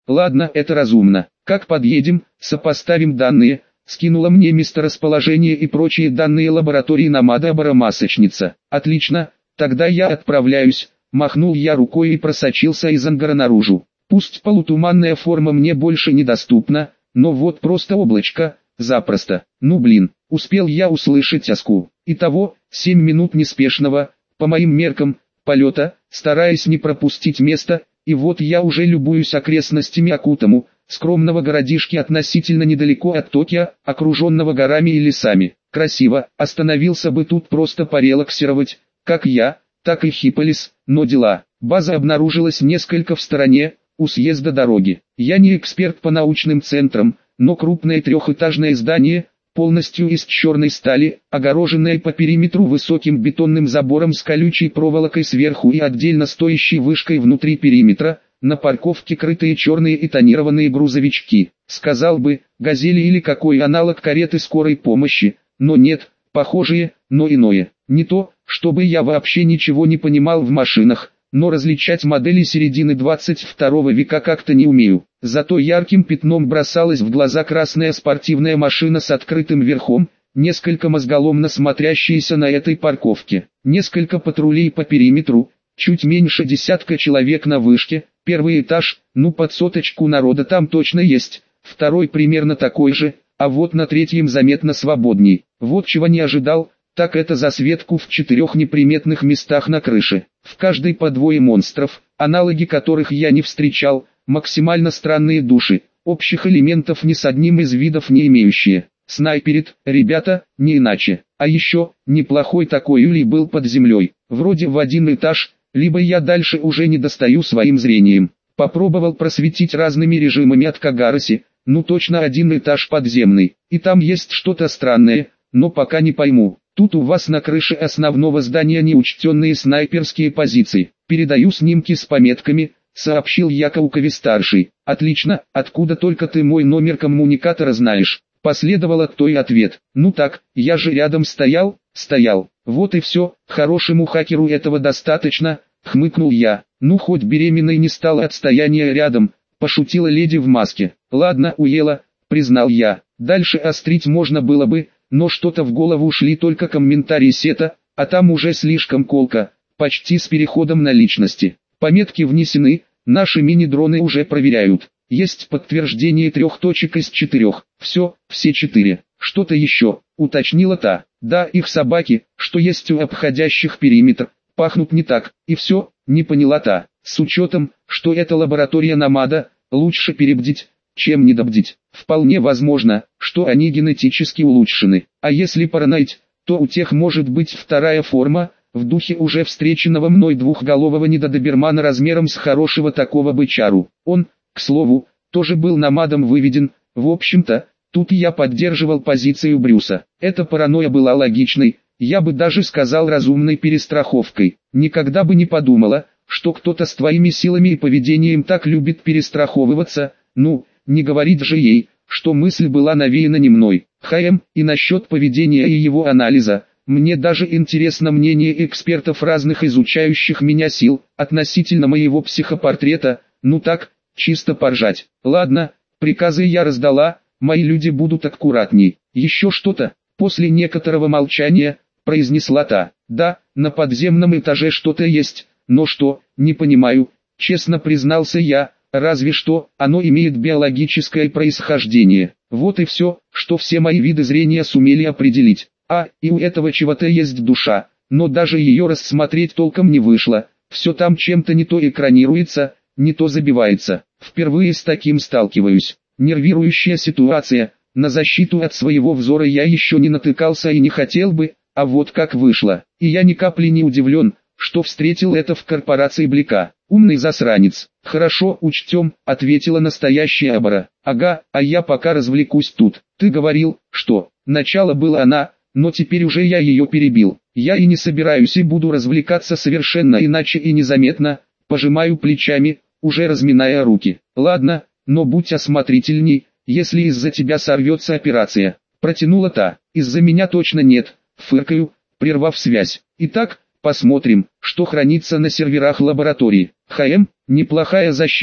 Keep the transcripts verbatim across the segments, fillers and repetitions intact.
Ладно, это разумно. Как подъедем, сопоставим данные. Скинула мне месторасположение и прочие данные лаборатории Намада-баромасочница. Отлично, тогда я отправляюсь. Махнул я рукой и просочился из ангара наружу. Пусть полутуманная форма мне больше недоступна, но вот просто облачко, запросто. Ну блин, успел я услышать Аску. Итого, семь минут неспешного, по моим меркам, полета, стараясь не пропустить место, и вот я уже любуюсь окрестностями Акутаму, скромного городишки относительно недалеко от Токио, окруженного горами и лесами. Красиво, остановился бы тут просто порелаксировать, как я, так и Хиполис, но дела. База обнаружилась несколько в стороне, у съезда дороги. Я не эксперт по научным центрам, но крупное трехэтажное здание, полностью из черной стали, огороженное по периметру высоким бетонным забором с колючей проволокой сверху и отдельно стоящей вышкой внутри периметра, на парковке крытые черные и тонированные грузовички. Сказал бы, газели или какой аналог кареты скорой помощи, но нет, похожие, но иное. Не то, чтобы я вообще ничего не понимал в машинах, но различать модели середины двадцать второго века как-то не умею. Зато ярким пятном бросалась в глаза красная спортивная машина с открытым верхом, несколько мозголомно смотрящиеся на этой парковке, несколько патрулей по периметру, чуть меньше десятка человек на вышке, первый этаж, ну под соточку народа там точно есть, второй примерно такой же, а вот на третьем заметно свободней. Вот чего не ожидал, так это засветку в четырех неприметных местах на крыше. В каждой по двое монстров, аналоги которых я не встречал, максимально странные души, общих элементов ни с одним из видов не имеющие. Снайперит, ребята, не иначе. А еще, неплохой такой улей был под землей, вроде в один этаж, либо я дальше уже не достаю своим зрением. Попробовал просветить разными режимами от Кагароси, ну точно один этаж подземный, и там есть что-то странное, но пока не пойму. Тут у вас на крыше основного здания неучтенные снайперские позиции. Передаю снимки с пометками, сообщил Якаукове-старший. Отлично, откуда только ты мой номер коммуникатора знаешь? Последовал от той ответ. Ну так, я же рядом стоял, стоял. Вот и все, хорошему хакеру этого достаточно, хмыкнул я. Ну хоть беременной не стало отстояния рядом, пошутила леди в маске. Ладно, уела, признал я. Дальше острить можно было бы, но что-то в голову шли только комментарии сета, а там уже слишком колко, почти с переходом на личности. Пометки внесены, наши мини-дроны уже проверяют. Есть подтверждение трех точек из четырех. Все, все четыре. Что-то еще, уточнила та. Да, их собаки, что есть у обходящих периметр, пахнут не так, и все, не поняла та. С учетом, что это лаборатория Намада, лучше перебдить, чем недобдить. Вполне возможно, что они генетически улучшены. А если параноить, то у тех может быть вторая форма, в духе уже встреченного мной двухголового недодобермана размером с хорошего такого бычару. Он, к слову, тоже был намадом выведен. В общем-то, тут я поддерживал позицию Брюса. Эта паранойя была логичной, я бы даже сказал разумной перестраховкой. Никогда бы не подумала, что кто-то с твоими силами и поведением так любит перестраховываться. Ну, не говорить же ей, что мысль была навеяна не мной. ХМ, и насчет поведения и его анализа, мне даже интересно мнение экспертов разных изучающих меня сил, относительно моего психопортрета, ну так, чисто поржать. Ладно, приказы я раздала, мои люди будут аккуратней. Еще что-то, после некоторого молчания, произнесла та. Да, на подземном этаже что-то есть, но что, не понимаю, честно признался я. Разве что, оно имеет биологическое происхождение. Вот и все, что все мои виды зрения сумели определить. А, и у этого чего-то есть душа, но даже ее рассмотреть толком не вышло. Все там чем-то не то экранируется, не то забивается. Впервые с таким сталкиваюсь. Нервирующая ситуация. На защиту от своего взора я еще не натыкался и не хотел бы, а вот как вышло. И я ни капли не удивлен, что встретил это в корпорации Блика. Умный засранец. Хорошо, учтем, ответила настоящая Абара. Ага, а я пока развлекусь тут. Ты говорил, что начало было она, но теперь уже я ее перебил. Я и не собираюсь и буду развлекаться совершенно иначе и незаметно. Пожимаю плечами, уже разминая руки. Ладно, но будь осмотрительней, если из-за тебя сорвется операция. Протянула та. Из-за меня точно нет. Фыркаю, прервав связь. Итак, посмотрим, что хранится на серверах лаборатории. ХМ, неплохая защита,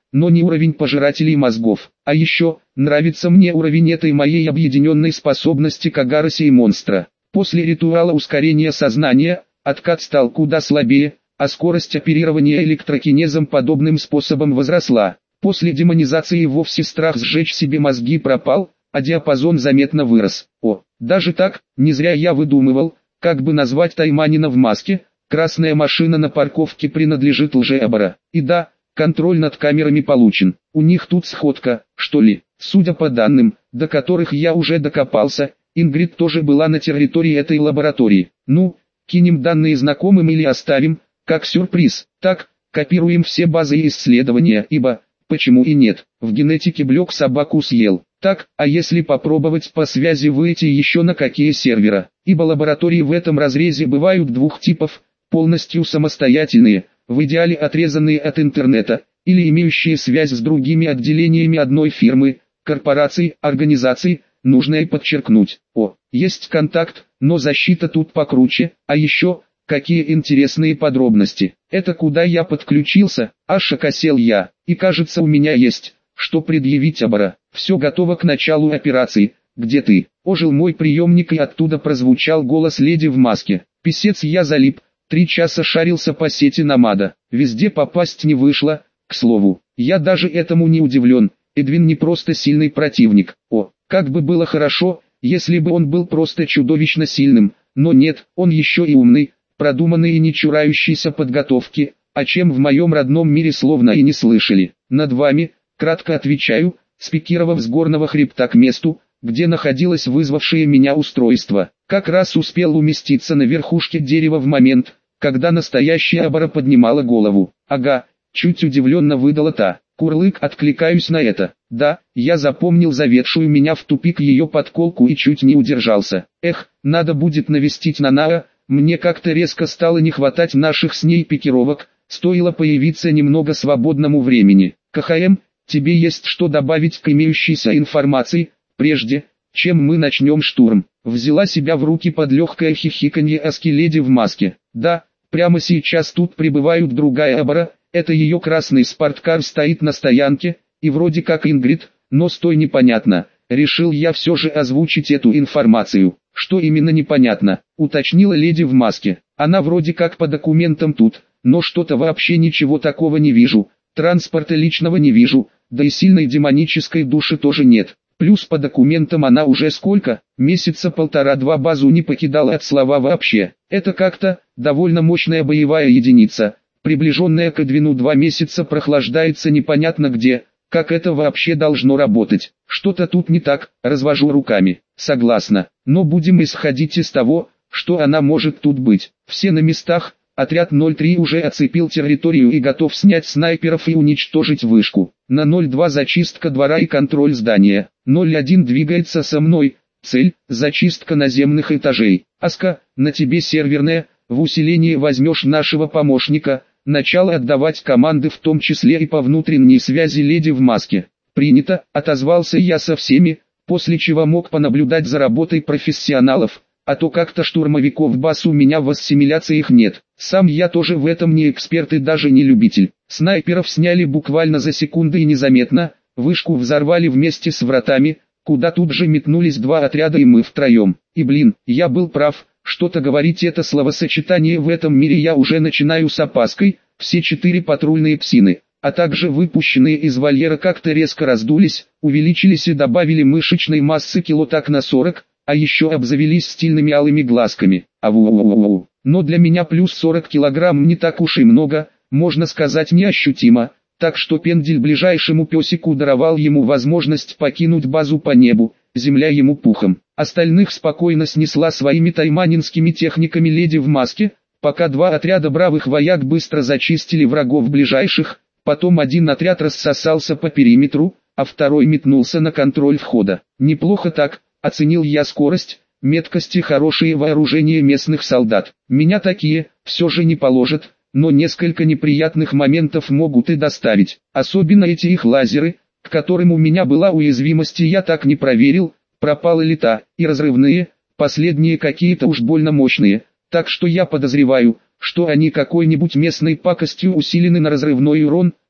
но не уровень пожирателей мозгов. А еще, нравится мне уровень этой моей объединенной способности Кагара сей монстра. После ритуала ускорения сознания, откат стал куда слабее, а скорость оперирования электрокинезом подобным способом возросла. После демонизации вовсе страх сжечь себе мозги пропал, а диапазон заметно вырос. О, даже так, не зря я выдумывал, как бы назвать тайманина в маске. Красная машина на парковке принадлежит лже-Абара. И да, контроль над камерами получен. У них тут сходка, что ли. Судя по данным, до которых я уже докопался, Ингрид тоже была на территории этой лаборатории. Ну, кинем данные знакомым или оставим, как сюрприз. Так, копируем все базы и исследования, ибо, почему и нет, в генетике Блек собаку съел. Так, а если попробовать по связи выйти еще на какие сервера, ибо лаборатории в этом разрезе бывают двух типов, полностью самостоятельные, в идеале отрезанные от интернета, или имеющие связь с другими отделениями одной фирмы, корпораций, организаций, нужно и подчеркнуть. О, есть контакт, но защита тут покруче, а еще, какие интересные подробности. Это куда я подключился, аж окосел я, и кажется у меня есть, что предъявить Абара. Все готово к началу операции. Где ты? Ожил мой приемник и оттуда прозвучал голос леди в маске. Писец, я залип. Три часа шарился по сети Намада. Везде попасть не вышло. К слову, я даже этому не удивлен. Эдвин не просто сильный противник. О, как бы было хорошо, если бы он был просто чудовищно сильным. Но нет, он еще и умный, продуманный и не чурающийся подготовки, о чем в моем родном мире словно и не слышали. Над вами, кратко отвечаю, спикировав с горного хребта к месту, где находилось вызвавшее меня устройство. Как раз успел уместиться на верхушке дерева в момент, когда настоящая Абара поднимала голову. Ага, чуть удивленно выдала та. Курлык, откликаюсь на это. Да, я запомнил заведшую меня в тупик ее подколку и чуть не удержался. Эх, надо будет навестить Нанаа, мне как-то резко стало не хватать наших с ней пикировок, стоило появиться немного свободному времени. КХМ, тебе есть что добавить к имеющейся информации, прежде, чем мы начнем штурм? Взяла себя в руки под легкое хихиканье Аски леди в маске. Да, прямо сейчас тут прибывают другая Абара, это ее красный спорткар стоит на стоянке, и вроде как Ингрид, но стой непонятно. Решил я все же озвучить эту информацию. Что именно непонятно, уточнила леди в маске. Она вроде как по документам тут, но что-то вообще ничего такого не вижу. Транспорта личного не вижу, да и сильной демонической души тоже нет. Плюс по документам она уже сколько, месяца полтора-два базу не покидала от слова вообще. Это как-то, довольно мощная боевая единица, приближенная к Эдвину два месяца прохлаждается непонятно где, как это вообще должно работать. Что-то тут не так, развожу руками. Согласна, но будем исходить из того, что она может тут быть. Все на местах. Отряд ноль три уже оцепил территорию и готов снять снайперов и уничтожить вышку. На ноль два зачистка двора и контроль здания. ноль один двигается со мной. Цель – зачистка наземных этажей. Аска, на тебе серверная, в усилении возьмешь нашего помощника. Начало отдавать команды в том числе и по внутренней связи леди в маске. Принято, отозвался я со всеми, после чего мог понаблюдать за работой профессионалов. А то как-то штурмовиков баз у меня в ассимиляциях нет. Сам я тоже в этом не эксперт и даже не любитель. Снайперов сняли буквально за секунды и незаметно, вышку взорвали вместе с вратами, куда тут же метнулись два отряда и мы втроем. И блин, я был прав, что-то говорить это словосочетание в этом мире я уже начинаю с опаской. Все четыре патрульные псины, а также выпущенные из вольера как-то резко раздулись, увеличились и добавили мышечной массы кило так на сорок, а еще обзавелись стильными алыми глазками. Ау-ау-ау. Но для меня плюс сорок килограмм не так уж и много, можно сказать неощутимо, так что пендель ближайшему песику даровал ему возможность покинуть базу по небу, земля ему пухом. Остальных спокойно снесла своими тайманинскими техниками леди в маске, пока два отряда бравых вояк быстро зачистили врагов ближайших, потом один отряд рассосался по периметру, а второй метнулся на контроль входа. Неплохо так. Оценил я скорость, меткость и хорошее вооружение местных солдат. Меня такие, все же не положат, но несколько неприятных моментов могут и доставить. Особенно эти их лазеры, к которым у меня была уязвимость и я так не проверил, пропала ли та, и разрывные, последние какие-то уж больно мощные, так что я подозреваю, что они какой-нибудь местной пакостью усилены на разрывной урон,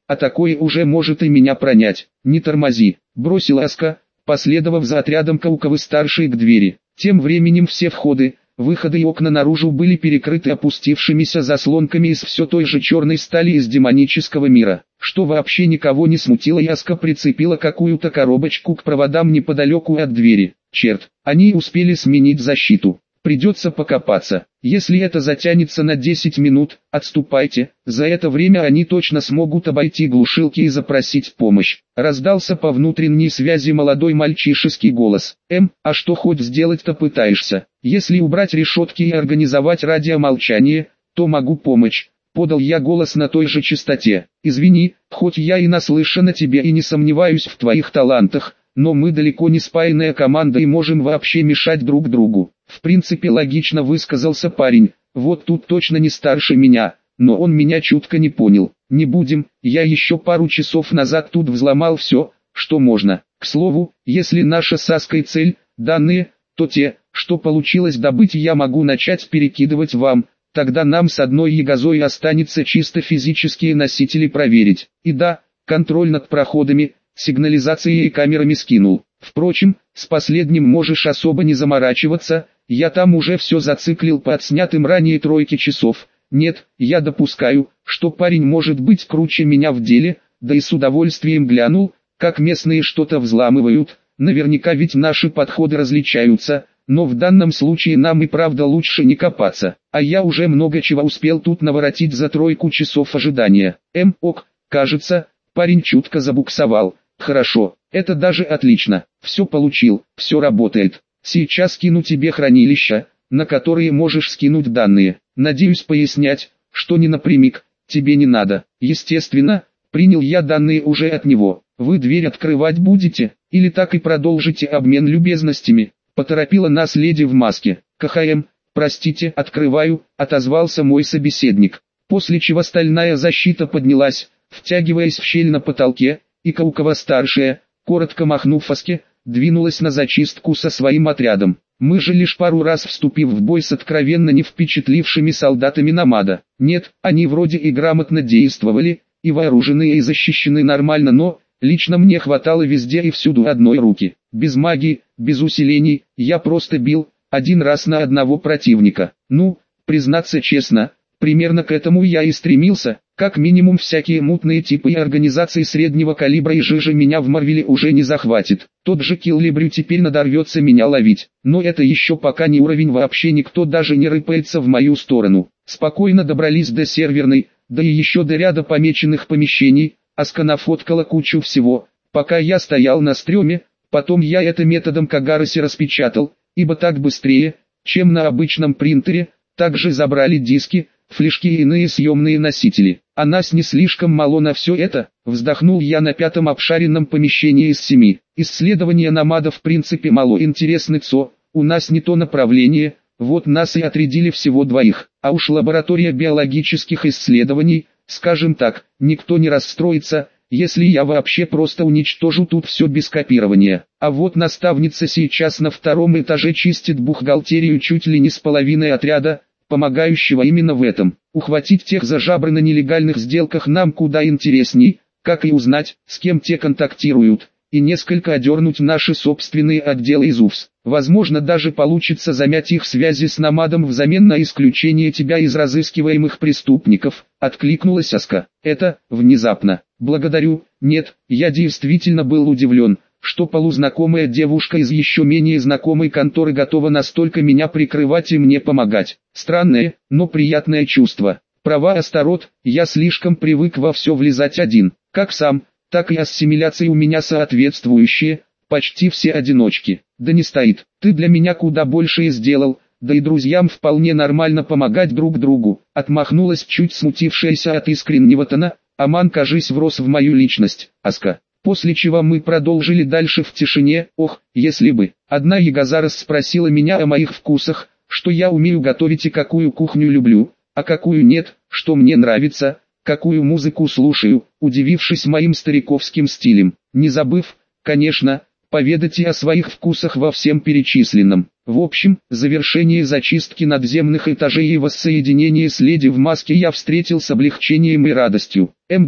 а такое уже может и меня пронять. Не тормози, бросил Аска, последовав за отрядом Кауковы-старшей к двери. Тем временем все входы, выходы и окна наружу были перекрыты опустившимися заслонками из все той же черной стали из демонического мира, что вообще никого не смутило, и Аска прицепила какую-то коробочку к проводам неподалеку от двери. Черт, они успели сменить защиту. Придется покопаться. Если это затянется на десять минут, отступайте. За это время они точно смогут обойти глушилки и запросить помощь. Раздался по внутренней связи молодой мальчишеский голос. Эм, а что хоть сделать-то пытаешься? Если убрать решетки и организовать радиомолчание, то могу помочь. Подал я голос на той же частоте. Извини, хоть я и наслышан о тебе и не сомневаюсь в твоих талантах, но мы далеко не спаянная команда и можем вообще мешать друг другу. В принципе, логично высказался парень. Вот тут точно не старше меня, но он меня чутко не понял. Не будем, я еще пару часов назад тут взломал все, что можно. К слову, если наша с Аской цель – данные, то те, что получилось добыть, я могу начать перекидывать вам. Тогда нам с одной ягозой останется чисто физические носители проверить. И да, контроль над проходами, сигнализацией и камерами скинул. Впрочем, с последним можешь особо не заморачиваться, я там уже все зациклил по отснятым ранее тройке часов. Нет, я допускаю, что парень может быть круче меня в деле, да и с удовольствием глянул, как местные что-то взламывают, наверняка ведь наши подходы различаются, но в данном случае нам и правда лучше не копаться, а я уже много чего успел тут наворотить за тройку часов ожидания. Эм, ок, кажется, парень чутко забуксовал. Хорошо, это даже отлично, все получил, все работает. Сейчас скину тебе хранилища, на которые можешь скинуть данные. Надеюсь, пояснять, что не напрямик, тебе не надо. Естественно, принял я данные уже от него. Вы дверь открывать будете, или так и продолжите обмен любезностями? Поторопила нас леди в маске. КХМ, простите, открываю, отозвался мой собеседник. После чего стальная защита поднялась, втягиваясь в щель на потолке, и Каукова-старшая, коротко махнув Аске, двинулась на зачистку со своим отрядом. Мы же лишь пару раз вступив в бой с откровенно не впечатлившими солдатами Намада. Нет, они вроде и грамотно действовали, и вооружены и защищены нормально, но лично мне хватало везде и всюду одной руки. Без магии, без усилений, я просто бил, один раз на одного противника. Ну, признаться честно, примерно к этому я и стремился. Как минимум всякие мутные типы и организации среднего калибра и жижи меня в Марвеле уже не захватит. Тот же Киллибрю теперь надорвется меня ловить. Но это еще пока не уровень, вообще никто даже не рыпается в мою сторону. Спокойно добрались до серверной, да и еще до ряда помеченных помещений. Аска нафоткала кучу всего, пока я стоял на стреме. Потом я это методом Кагароси распечатал, ибо так быстрее, чем на обычном принтере. Также забрали диски, флешки и иные съемные носители. А нас не слишком мало на все это, вздохнул я на пятом обшаренном помещении из семи. Исследования Намада в принципе мало интересны, ЦО, у нас не то направление, вот нас и отрядили всего двоих. А уж лаборатория биологических исследований, скажем так, никто не расстроится, если я вообще просто уничтожу тут все без копирования. А вот наставница сейчас на втором этаже чистит бухгалтерию чуть ли не с половиной отряда, помогающего именно в этом. Ухватить тех за жабры на нелегальных сделках нам куда интересней, как и узнать, с кем те контактируют, и несколько одернуть наши собственные отделы из УФС. Возможно, даже получится замять их связи с Намадом взамен на исключение тебя из разыскиваемых преступников, откликнулась Аска. Это, внезапно. Благодарю, нет, я действительно был удивлен, что полузнакомая девушка из еще менее знакомой конторы готова настолько меня прикрывать и мне помогать. Странное, но приятное чувство. Права Астарот, я слишком привык во все влезать один, как сам, так и ассимиляции у меня соответствующие, почти все одиночки. Да не стоит, ты для меня куда больше и сделал, да и друзьям вполне нормально помогать друг другу. Отмахнулась чуть смутившаяся от искреннего тона, Аман, кажись, врос в мою личность, Аска. После чего мы продолжили дальше в тишине. Ох, если бы. Одна ягоза спросила меня о моих вкусах, что я умею готовить и какую кухню люблю, а какую нет, что мне нравится, какую музыку слушаю, удивившись моим стариковским стилем, не забыв, конечно, поведать и о своих вкусах во всем перечисленном. В общем, завершение зачистки надземных этажей и воссоединение с леди в маске я встретил с облегчением и радостью. Эм да,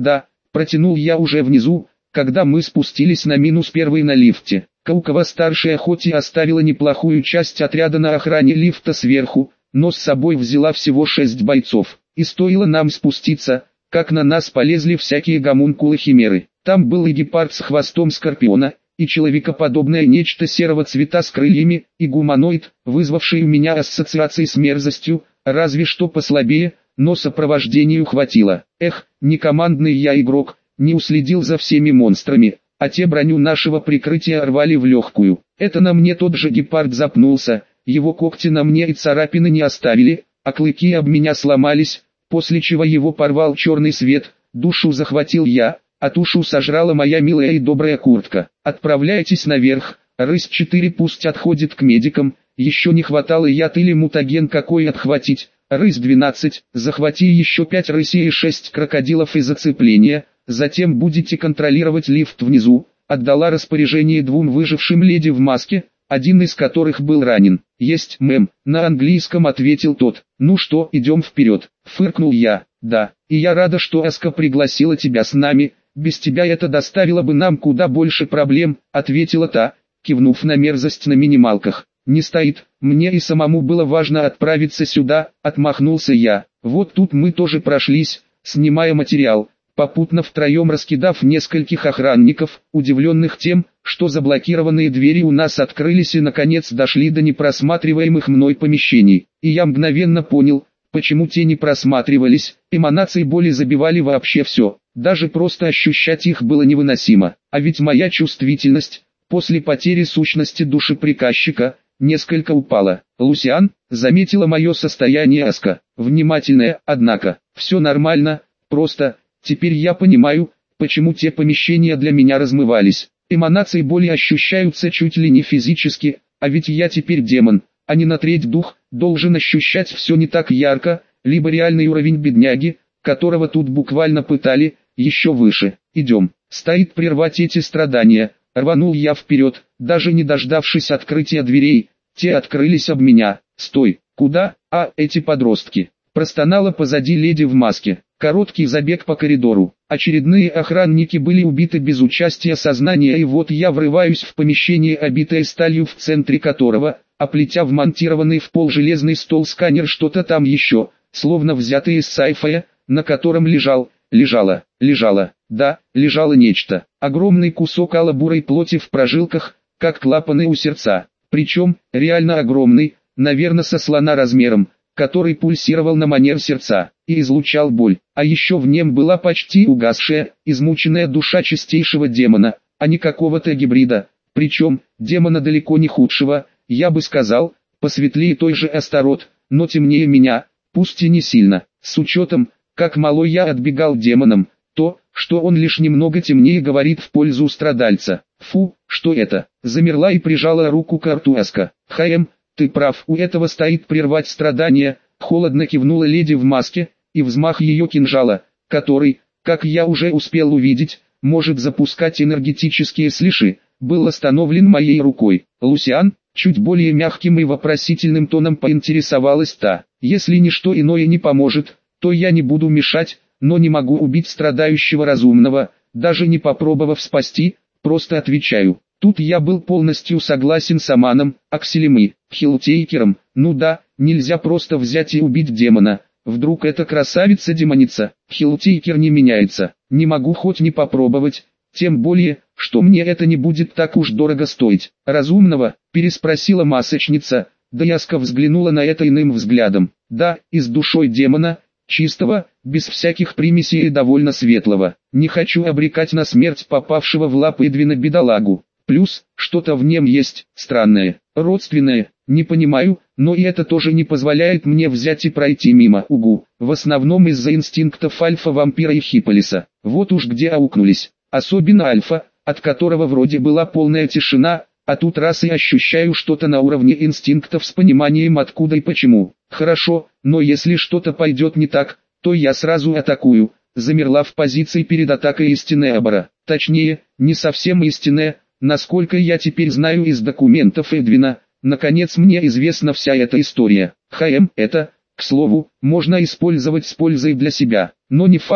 Протянул я уже внизу, когда мы спустились на минус первый на лифте. Каукова-старшая хоть и оставила неплохую часть отряда на охране лифта сверху, но с собой взяла всего шесть бойцов. И стоило нам спуститься, как на нас полезли всякие гомункулы-химеры. Там был и гепард с хвостом скорпиона, и человекоподобное нечто серого цвета с крыльями, и гуманоид, вызвавший у меня ассоциации с мерзостью, разве что послабее, но сопровождению хватило. Эх, не командный я игрок, не уследил за всеми монстрами, а те броню нашего прикрытия рвали в легкую. Это на мне тот же гепард запнулся, его когти на мне и царапины не оставили, а клыки об меня сломались, после чего его порвал черный свет, душу захватил я, а тушу сожрала моя милая и добрая куртка. Отправляйтесь наверх, рысь четыре пусть отходит к медикам, еще не хватало яд или мутаген какой отхватить. Рысь двенадцать, захвати еще пять рысей и шесть крокодилов из зацепления, затем будете контролировать лифт внизу. Отдала распоряжение двум выжившим леди в маске, один из которых был ранен. «Есть, мэм», на английском ответил тот. «Ну что, идем вперед», фыркнул я. «Да, и я рада, что Аска пригласила тебя с нами, без тебя это доставило бы нам куда больше проблем», ответила та, кивнув на мерзость на минималках. «Не стоит, мне и самому было важно отправиться сюда», отмахнулся я. «Вот тут мы тоже прошлись, снимая материал, попутно втроем раскидав нескольких охранников, удивленных тем, что заблокированные двери у нас открылись и наконец дошли до непросматриваемых мной помещений. И я мгновенно понял, почему те не просматривались, эманации боли забивали вообще все, даже просто ощущать их было невыносимо. А ведь моя чувствительность, после потери сущности души приказчика, несколько упала. «Лусиан», заметила мое состояние Аска, внимательная, однако, «все нормально, просто, теперь я понимаю, почему те помещения для меня размывались. Эманации боли ощущаются чуть ли не физически, а ведь я теперь демон, а не на треть дух, должен ощущать все не так ярко, либо реальный уровень бедняги, которого тут буквально пытали, еще выше. Идем». Стоит прервать эти страдания. Рванул я вперед, даже не дождавшись открытия дверей, те открылись об меня. «Стой, куда? А, эти подростки!» Простонала позади леди в маске. Короткий забег по коридору. Очередные охранники были убиты без участия сознания, и вот я врываюсь в помещение, обитое сталью, в центре которого, оплетя вмонтированный в пол железный стол сканер, что-то там еще, словно взятое из сайфая, на котором лежал, лежало, лежало, да, лежало нечто. Огромный кусок алой-бурой плоти в прожилках, как клапаны у сердца. Причем, реально огромный, наверное со слона размером, который пульсировал на манер сердца, и излучал боль. А еще в нем была почти угасшая, измученная душа чистейшего демона, а не какого-то гибрида. Причем, демона далеко не худшего, я бы сказал, посветлее той же Астарот, но темнее меня, пусть и не сильно. С учетом, как малой я отбегал демонам, то, что он лишь немного темнее, говорит в пользу страдальца. Фу, что это? Замерла и прижала руку к рту Аска. «Хаем, ты прав, у этого стоит прервать страдания», холодно кивнула леди в маске, и взмах ее кинжала, который, как я уже успел увидеть, может запускать энергетические слиши, был остановлен моей рукой. «Лусиан?» Чуть более мягким и вопросительным тоном поинтересовалась та. «Если ничто иное не поможет, то я не буду мешать, но не могу убить страдающего разумного, даже не попробовав спасти, просто отвечаю». Тут я был полностью согласен с Аманом, Акселем и Хилтейкером. Ну да, нельзя просто взять и убить демона. Вдруг эта красавица-демоница. Хилтейкер не меняется. Не могу хоть не попробовать. Тем более, что мне это не будет так уж дорого стоить. «Разумного?» – переспросила масочница. Да Яска взглянула на это иным взглядом. Да, и с душой демона, чистого, без всяких примесей и довольно светлого. Не хочу обрекать на смерть попавшего в лапы Эдвина бедолагу. Плюс, что-то в нем есть, странное, родственное, не понимаю, но и это тоже не позволяет мне взять и пройти мимо. Угу, в основном из-за инстинктов альфа-вампира и Хиполиса. Вот уж где аукнулись. Особенно альфа, от которого вроде была полная тишина, а тут раз и ощущаю что-то на уровне инстинктов с пониманием откуда и почему. Хорошо, но если что-то пойдет не так, то я сразу атакую. Замерла в позиции перед атакой истинная Абара. Точнее, не совсем истинная, насколько я теперь знаю из документов Эдвина. Наконец мне известна вся эта история. ХМ это, к слову, можно использовать с пользой для себя. Но не факт,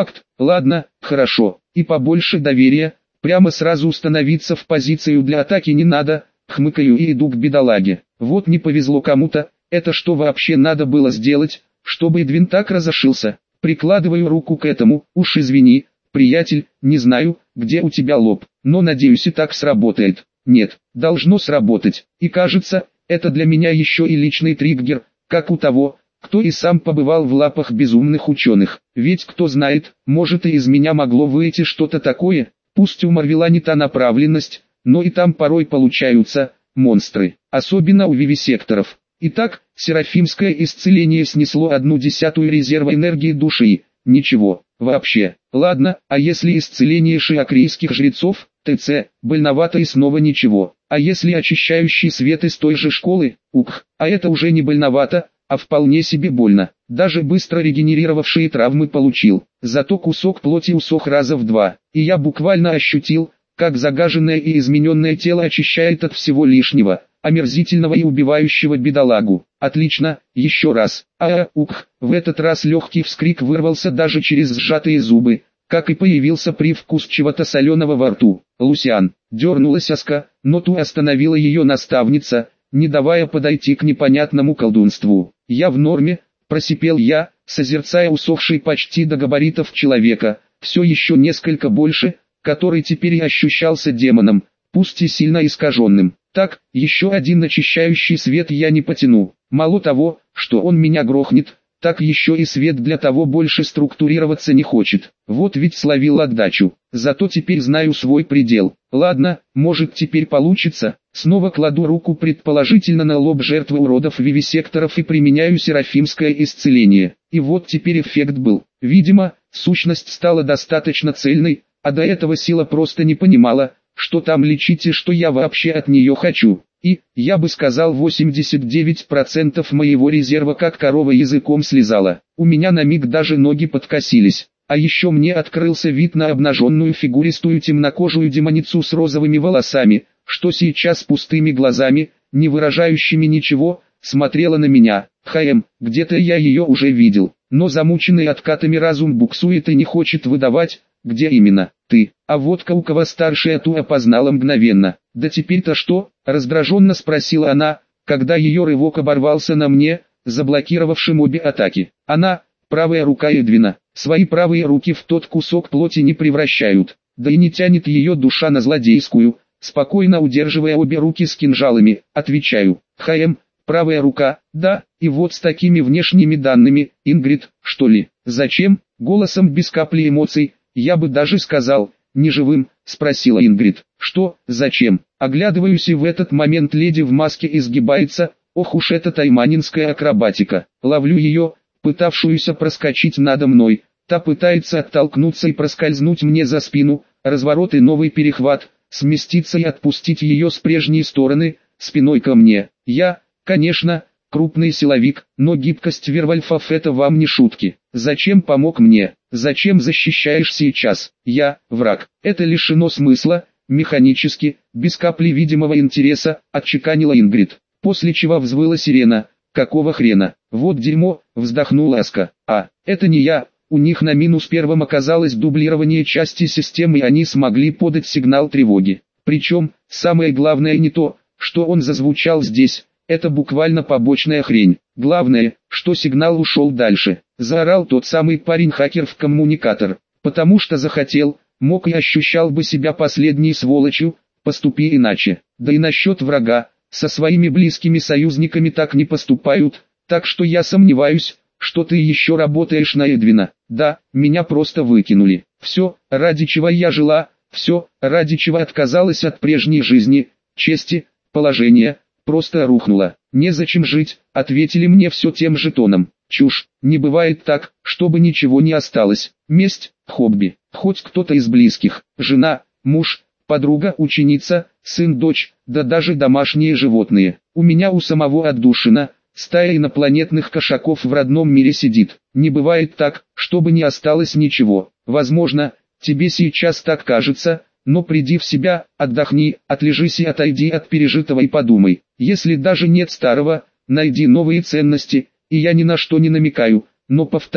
Ладно, хорошо, и побольше доверия, прямо сразу установиться в позицию для атаки не надо, хмыкаю и иду к бедолаге. Вот не повезло кому-то, это что вообще надо было сделать, чтобы Эдвин так разошился? Прикладываю руку к этому, уж извини, приятель, не знаю, где у тебя лоб, но надеюсь и так сработает. Нет, должно сработать, и кажется, это для меня еще и личный триггер, как у того, кто и сам побывал в лапах безумных ученых. Ведь кто знает, может и из меня могло выйти что-то такое, пусть у Марвела не та направленность, но и там порой получаются монстры, особенно у вивисекторов. Итак, серафимское исцеление снесло одну десятую резерва энергии души. Ничего, вообще. Ладно, а если исцеление шиакрийских жрецов, ТЦ, больновато и снова ничего. А если очищающий свет из той же школы, ух, а это уже не больновато, а вполне себе больно. Даже быстро регенерировавшие травмы получил. Зато кусок плоти усох раза в два. И я буквально ощутил, как загаженное и измененное тело очищает от всего лишнего, омерзительного и убивающего бедолагу. Отлично, еще раз. А, ух, в этот раз легкий вскрик вырвался даже через сжатые зубы, как и появился привкус чего-то соленого во рту. Лусиан, дернулась Аска, но ту остановила ее наставница, не давая подойти к непонятному колдунству. Я в норме, просипел я, созерцая усохший почти до габаритов человека, все еще несколько больше, который теперь и ощущался демоном, пусть и сильно искаженным. Так, еще один очищающий свет я не потяну. Мало того, что он меня грохнет, так еще и свет для того больше структурироваться не хочет. Вот ведь словил отдачу. Зато теперь знаю свой предел. Ладно, может теперь получится. Снова кладу руку предположительно на лоб жертвы уродов вивисекторов и применяю серафимское исцеление. И вот теперь эффект был. Видимо, сущность стала достаточно цельной, а до этого сила просто не понимала, что там лечить и что я вообще от нее хочу. И, я бы сказал, восемьдесят девять процентов моего резерва как корова языком слезала. У меня на миг даже ноги подкосились. А еще мне открылся вид на обнаженную фигуристую темнокожую демоницу с розовыми волосами, что сейчас с пустыми глазами, не выражающими ничего, смотрела на меня. Хэм, где-то я ее уже видел, но замученный откатами разум буксует и не хочет выдавать, где именно. Ты, а вот Каукова старшая ту опознала мгновенно. Да теперь-то что? Раздраженно спросила она, когда ее рывок оборвался на мне, заблокировавшим обе атаки. Она, правая рука Эдвина, свои правые руки в тот кусок плоти не превращают, да и не тянет ее душа на злодейскую, спокойно удерживая обе руки с кинжалами, отвечаю. Хэм, правая рука, да, и вот с такими внешними данными, Ингрид, что ли? Зачем? Голосом без капли эмоций, я бы даже сказал, неживым, спросила Ингрид. Что, зачем? Оглядываюсь, и в этот момент леди в маске изгибается, ох уж эта тайманинская акробатика. Ловлю ее, пытавшуюся проскочить надо мной, та пытается оттолкнуться и проскользнуть мне за спину, разворот и новый перехват, сместиться и отпустить ее с прежней стороны, спиной ко мне. Я, конечно, крупный силовик, но гибкость вервольфов это вам не шутки. Зачем помог мне? Зачем защищаешь сейчас? Я, враг. Это лишено смысла, механически, без капли видимого интереса, отчеканила Ингрид. После чего взвыла сирена. Какого хрена? Вот дерьмо, вздохнула Аска. А, это не я. У них на минус первом оказалось дублирование части системы, и они смогли подать сигнал тревоги. Причем, самое главное не то, что он зазвучал здесь. Это буквально побочная хрень. Главное, что сигнал ушел дальше. Заорал тот самый парень-хакер в коммуникатор. Потому что захотел, мог и ощущал бы себя последней сволочью, поступи иначе. Да и насчет врага, со своими близкими союзниками так не поступают, так что я сомневаюсь, что ты еще работаешь на Эдвина. Да, меня просто выкинули. Все, ради чего я жила, все, ради чего отказалась от прежней жизни, чести, положения, просто рухнула. Незачем жить, ответили мне все тем же тоном. Чушь, не бывает так, чтобы ничего не осталось. Месть, хобби, хоть кто-то из близких, жена, муж, подруга, ученица, сын, дочь, да даже домашние животные. У меня у самого отдушина, стая инопланетных кошаков в родном мире сидит. Не бывает так, чтобы не осталось ничего. Возможно, тебе сейчас так кажется, но приди в себя, отдохни, отлежись и отойди от пережитого и подумай. Если даже нет старого, найди новые ценности, и я ни на что не намекаю, но повторю,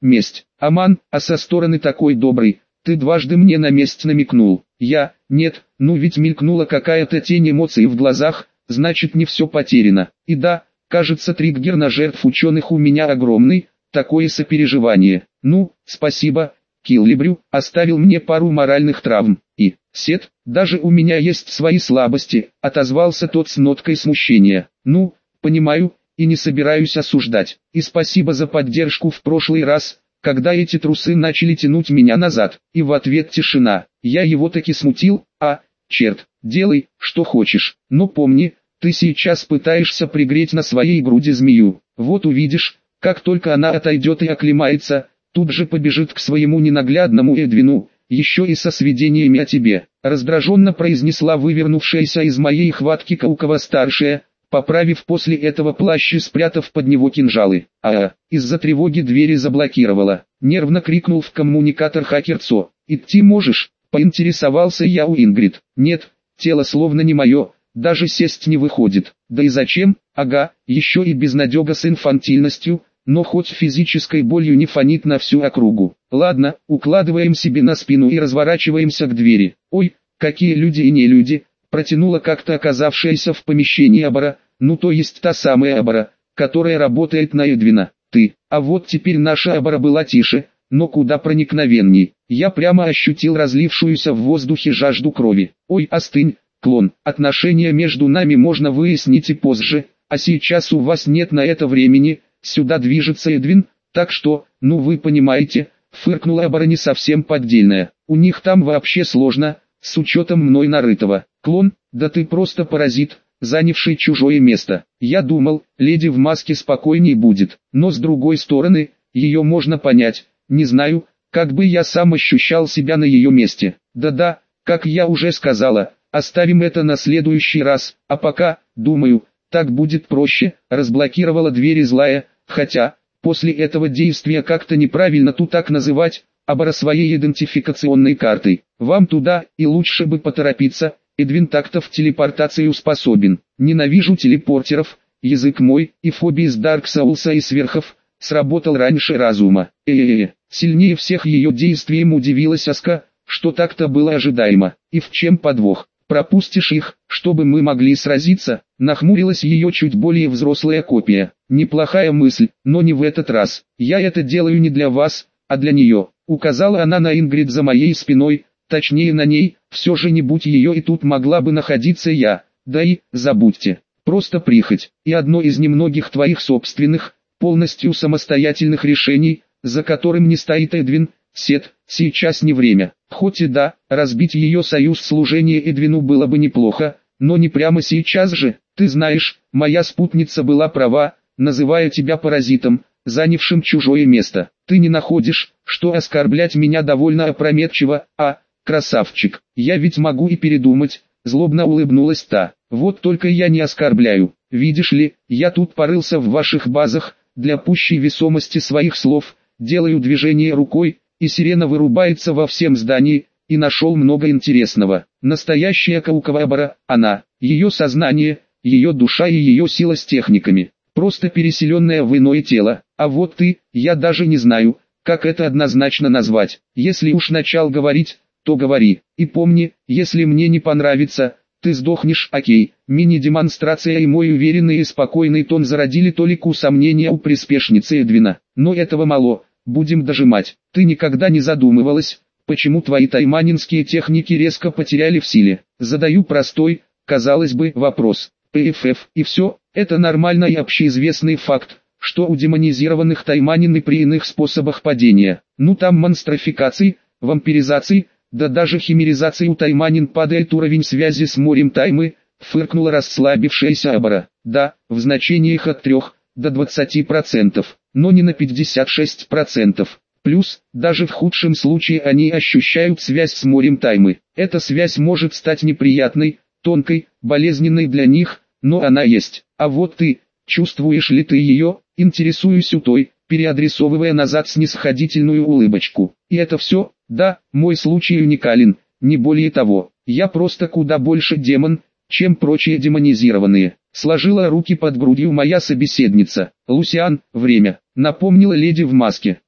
месть. Аман, а со стороны такой добрый, ты дважды мне на месть намекнул. Я, нет, ну ведь мелькнула какая-то тень эмоций в глазах, значит не все потеряно. И да, кажется триггер на жертв ученых у меня огромный, такое сопереживание. Ну, спасибо, Киллибрю, оставил мне пару моральных травм. И, Сет, даже у меня есть свои слабости, отозвался тот с ноткой смущения. Ну, понимаю, и не собираюсь осуждать. И спасибо за поддержку в прошлый раз, когда эти трусы начали тянуть меня назад. И в ответ тишина. Я его таки смутил, а, черт, делай, что хочешь. Но помни, ты сейчас пытаешься пригреть на своей груди змею. Вот увидишь, как только она отойдет и оклемается, тут же побежит к своему ненаглядному Эдвину, еще и со сведениями о тебе. Раздраженно произнесла вывернувшаяся из моей хватки Каукова-старшая, поправив после этого плащ и спрятав под него кинжалы. А, из-за тревоги двери заблокировала. Нервно крикнул в коммуникатор хакерцо. «Идти можешь?» — поинтересовался я у Ингрид. «Нет, тело словно не мое, даже сесть не выходит. Да и зачем? Ага, еще и безнадега с инфантильностью, но хоть физической болью не фонит на всю округу. Ладно, укладываем себе на спину и разворачиваемся к двери. Ой, какие люди и не люди!» Протянула как-то оказавшаяся в помещении Абара, ну то есть та самая Абара, которая работает на Эдвина. Ты, а вот теперь наша Абара была тише, но куда проникновенней. Я прямо ощутил разлившуюся в воздухе жажду крови. Ой, остынь, клон, отношения между нами можно выяснить и позже, а сейчас у вас нет на это времени, сюда движется Эдвин, так что, ну вы понимаете, фыркнула Абара не совсем поддельная. У них там вообще сложно, с учетом мной нарытого. Клон, да ты просто паразит, занявший чужое место. Я думал, леди в маске спокойней будет, но с другой стороны, ее можно понять, не знаю, как бы я сам ощущал себя на ее месте. Да-да, как я уже сказала, оставим это на следующий раз, а пока, думаю, так будет проще, разблокировала двери злая, хотя, после этого действия как-то неправильно тут так называть, Абара своей идентификационной картой. Вам туда, и лучше бы поторопиться, Эдвин так-то в телепортацию способен. Ненавижу телепортеров, язык мой, и фобии с Дарк Соулса и сверхов, сработал раньше разума. Э-э-э, сильнее всех ее действием удивилась Аска, что так-то было ожидаемо. И в чем подвох? Пропустишь их, чтобы мы могли сразиться, нахмурилась ее чуть более взрослая копия. Неплохая мысль, но не в этот раз. Я это делаю не для вас, а для нее. Указала она на Ингрид за моей спиной, точнее на ней, все же не будь ее и тут могла бы находиться я. Да и, забудьте, просто прихоть, и одно из немногих твоих собственных, полностью самостоятельных решений, за которым не стоит Эдвин. Сет, сейчас не время. Хоть и да, разбить ее союз служения Эдвину было бы неплохо, но не прямо сейчас же. Ты знаешь, моя спутница была права, называя тебя паразитом, занявшим чужое место. Ты не находишь, что оскорблять меня довольно опрометчиво, а, красавчик, я ведь могу и передумать, злобно улыбнулась та. Вот только я не оскорбляю. Видишь ли, я тут порылся в ваших базах, для пущей весомости своих слов, делаю движение рукой, и сирена вырубается во всем здании, и нашел много интересного. Настоящая Каукова Абара, она, ее сознание, ее душа и ее сила с техниками, просто переселенная в иное тело. А вот ты, я даже не знаю, как это однозначно назвать. Если уж начал говорить, то говори. И помни, если мне не понравится, ты сдохнешь. Окей. Мини-демонстрация и мой уверенный и спокойный тон зародили толику сомнения у приспешницы Эдвина. Но этого мало. Будем дожимать. Ты никогда не задумывалась, почему твои тайманинские техники резко потеряли в силе? Задаю простой, казалось бы, вопрос. ПФФ и все, это нормально и общеизвестный факт, что у демонизированных тайманин и при иных способах падения. Ну там монстрофикации, вампиризации, да даже химеризации у тайманин падает уровень связи с морем таймы, фыркнула расслабившаяся Абара. Да, в значениях от трёх до двадцати процентов, но не на пятьдесят шесть процентов. Плюс, даже в худшем случае они ощущают связь с морем таймы. Эта связь может стать неприятной, тонкой, болезненной для них, но она есть. А вот ты, чувствуешь ли ты ее, интересуюсь у той, переадресовывая назад снисходительную улыбочку. И это все? Да, мой случай уникален, не более того. Я просто куда больше демон, чем прочие демонизированные. Сложила руки под грудью моя собеседница. Лусиан, время. Напомнила леди в маске.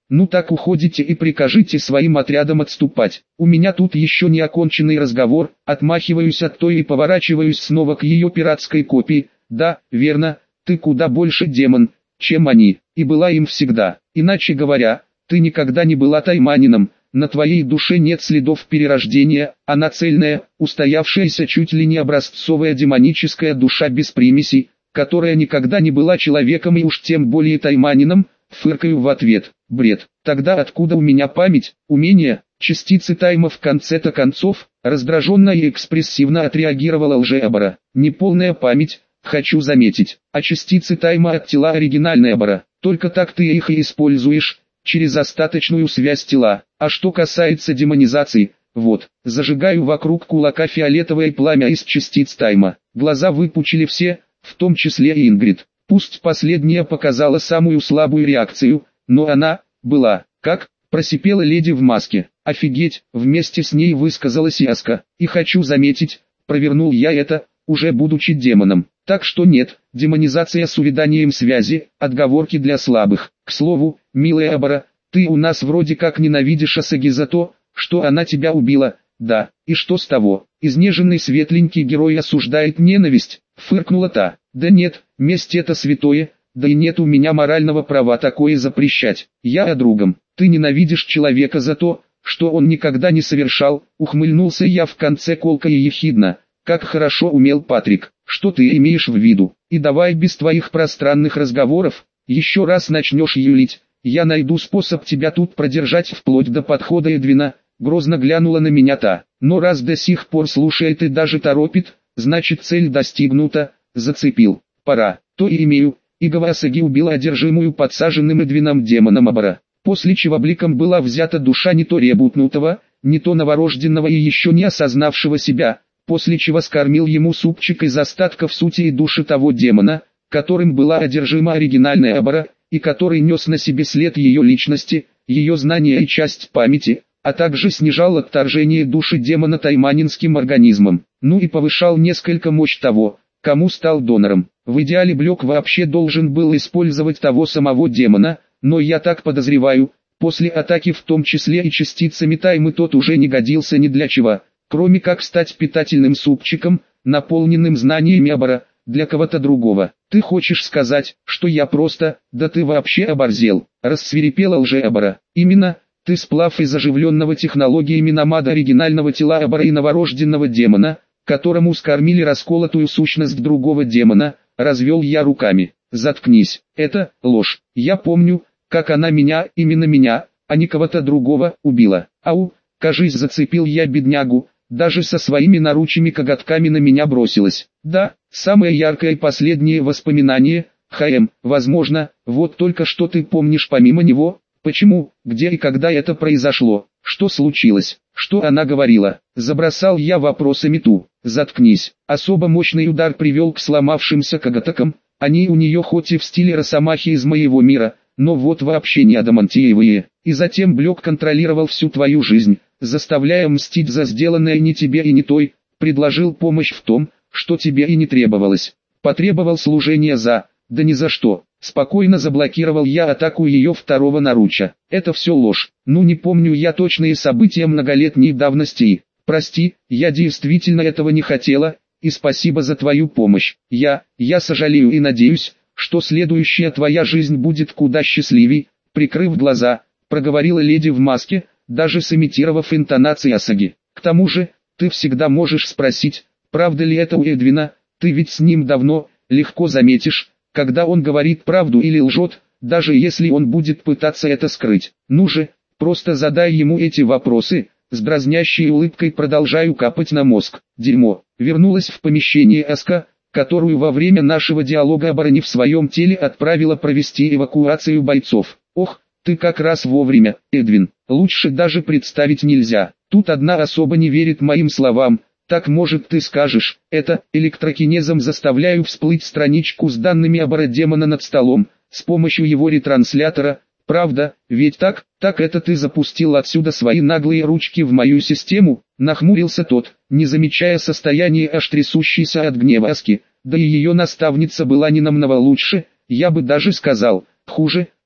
Ну так уходите и прикажите своим отрядам отступать. У меня тут еще не оконченный разговор, отмахиваюсь от той и поворачиваюсь снова к ее пиратской копии. Да, верно, ты куда больше демон, чем они, и была им всегда. Иначе говоря, ты никогда не была тайманином, на твоей душе нет следов перерождения, она цельная, устоявшаяся чуть ли не образцовая демоническая душа без примесей, которая никогда не была человеком и уж тем более тайманином. Фыркаю в ответ. Бред. Тогда откуда у меня память, умения, частицы тайма в конце-то концов? Раздраженно и экспрессивно отреагировала лжеобора. Неполная память, хочу заметить, а частицы тайма от тела оригинальной обора. Только так ты их и используешь, через остаточную связь тела. А что касается демонизации, вот, зажигаю вокруг кулака фиолетовое пламя из частиц тайма. Глаза выпучили все, в том числе и Ингрид. Пусть последняя показала самую слабую реакцию, но она была, как, просипела леди в маске. Офигеть, вместе с ней высказалась Яска. И хочу заметить, провернул я это, уже будучи демоном. Так что нет, демонизация с увяданием связи, отговорки для слабых. К слову, милая Абара, ты у нас вроде как ненавидишь Асаги за то, что она тебя убила. Да, и что с того? Изнеженный светленький герой осуждает ненависть, фыркнула та. Да нет, месть это святое, да и нет у меня морального права такое запрещать. Я о другом. Ты ненавидишь человека за то, что он никогда не совершал, ухмыльнулся я в конце колко и ехидно. Как хорошо умел Патрик, что ты имеешь в виду? И давай без твоих пространных разговоров, еще раз начнешь юлить, я найду способ тебя тут продержать вплоть до подхода Эдвина. Грозно глянула на меня та, но раз до сих пор слушает и даже торопит, значит цель достигнута. Зацепил. Пора. То и имею. Игава Асаги убила одержимую подсаженным Эдвином демоном Абара. После чего бликом была взята душа не то ребутнутого, не то новорожденного и еще не осознавшего себя, после чего скормил ему супчик из остатков сути и души того демона, которым была одержима оригинальная Абара, и который нес на себе след ее личности, ее знания и часть памяти, а также снижал отторжение души демона тайманинским организмом, ну и повышал несколько мощь того, кому стал донором. В идеале Блек вообще должен был использовать того самого демона, но я так подозреваю, после атаки в том числе и частицами таймы тот уже не годился ни для чего, кроме как стать питательным супчиком, наполненным знаниями Абара, для кого-то другого. Ты хочешь сказать, что я просто, да ты вообще оборзел, рассвирепела лжеабара. Именно, ты сплав из оживленного технологиями намада оригинального тела Абара и новорожденного демона, которому скормили расколотую сущность другого демона, развел я руками. Заткнись, это ложь. Я помню, как она меня, именно меня, а не кого-то другого, убила. Ау, кажись, зацепил я беднягу, даже со своими наручными коготками на меня бросилась. Да, самое яркое и последнее воспоминание, ХМ, возможно, вот только что ты помнишь помимо него. Почему, где и когда это произошло, что случилось, что она говорила? Забросал я вопросами ту. Заткнись. Особо мощный удар привел к сломавшимся коготокам. Они у нее хоть и в стиле росомахи из моего мира, но вот вообще не адамантиевые. И затем Блек контролировал всю твою жизнь, заставляя мстить за сделанное не тебе и не той. Предложил помощь в том, что тебе и не требовалось. Потребовал служения за, да ни за что. Спокойно заблокировал я атаку ее второго наруча. Это все ложь. Ну не помню я точные события многолетней давности. Прости, я действительно этого не хотела, и спасибо за твою помощь. Я, я сожалею и надеюсь, что следующая твоя жизнь будет куда счастливей. Прикрыв глаза, проговорила леди в маске, даже сымитировав интонации Асаги. К тому же, ты всегда можешь спросить, правда ли это у Эдвина, ты ведь с ним давно, легко заметишь, когда он говорит правду или лжет, даже если он будет пытаться это скрыть. Ну же, просто задай ему эти вопросы. С дразнящей улыбкой продолжаю капать на мозг. Дерьмо. Вернулась в помещение Аска, которую во время нашего диалога оборони в своем теле отправила провести эвакуацию бойцов. Ох, ты как раз вовремя, Эдвин. Лучше даже представить нельзя. Тут одна особа не верит моим словам. Так может ты скажешь, это, электрокинезом заставляю всплыть страничку с данными обора демона над столом, с помощью его ретранслятора, правда, ведь так, так это ты запустил отсюда свои наглые ручки в мою систему, нахмурился тот, не замечая состояния аж трясущейся от гнева Аски, да и ее наставница была не намного лучше, я бы даже сказал, хуже,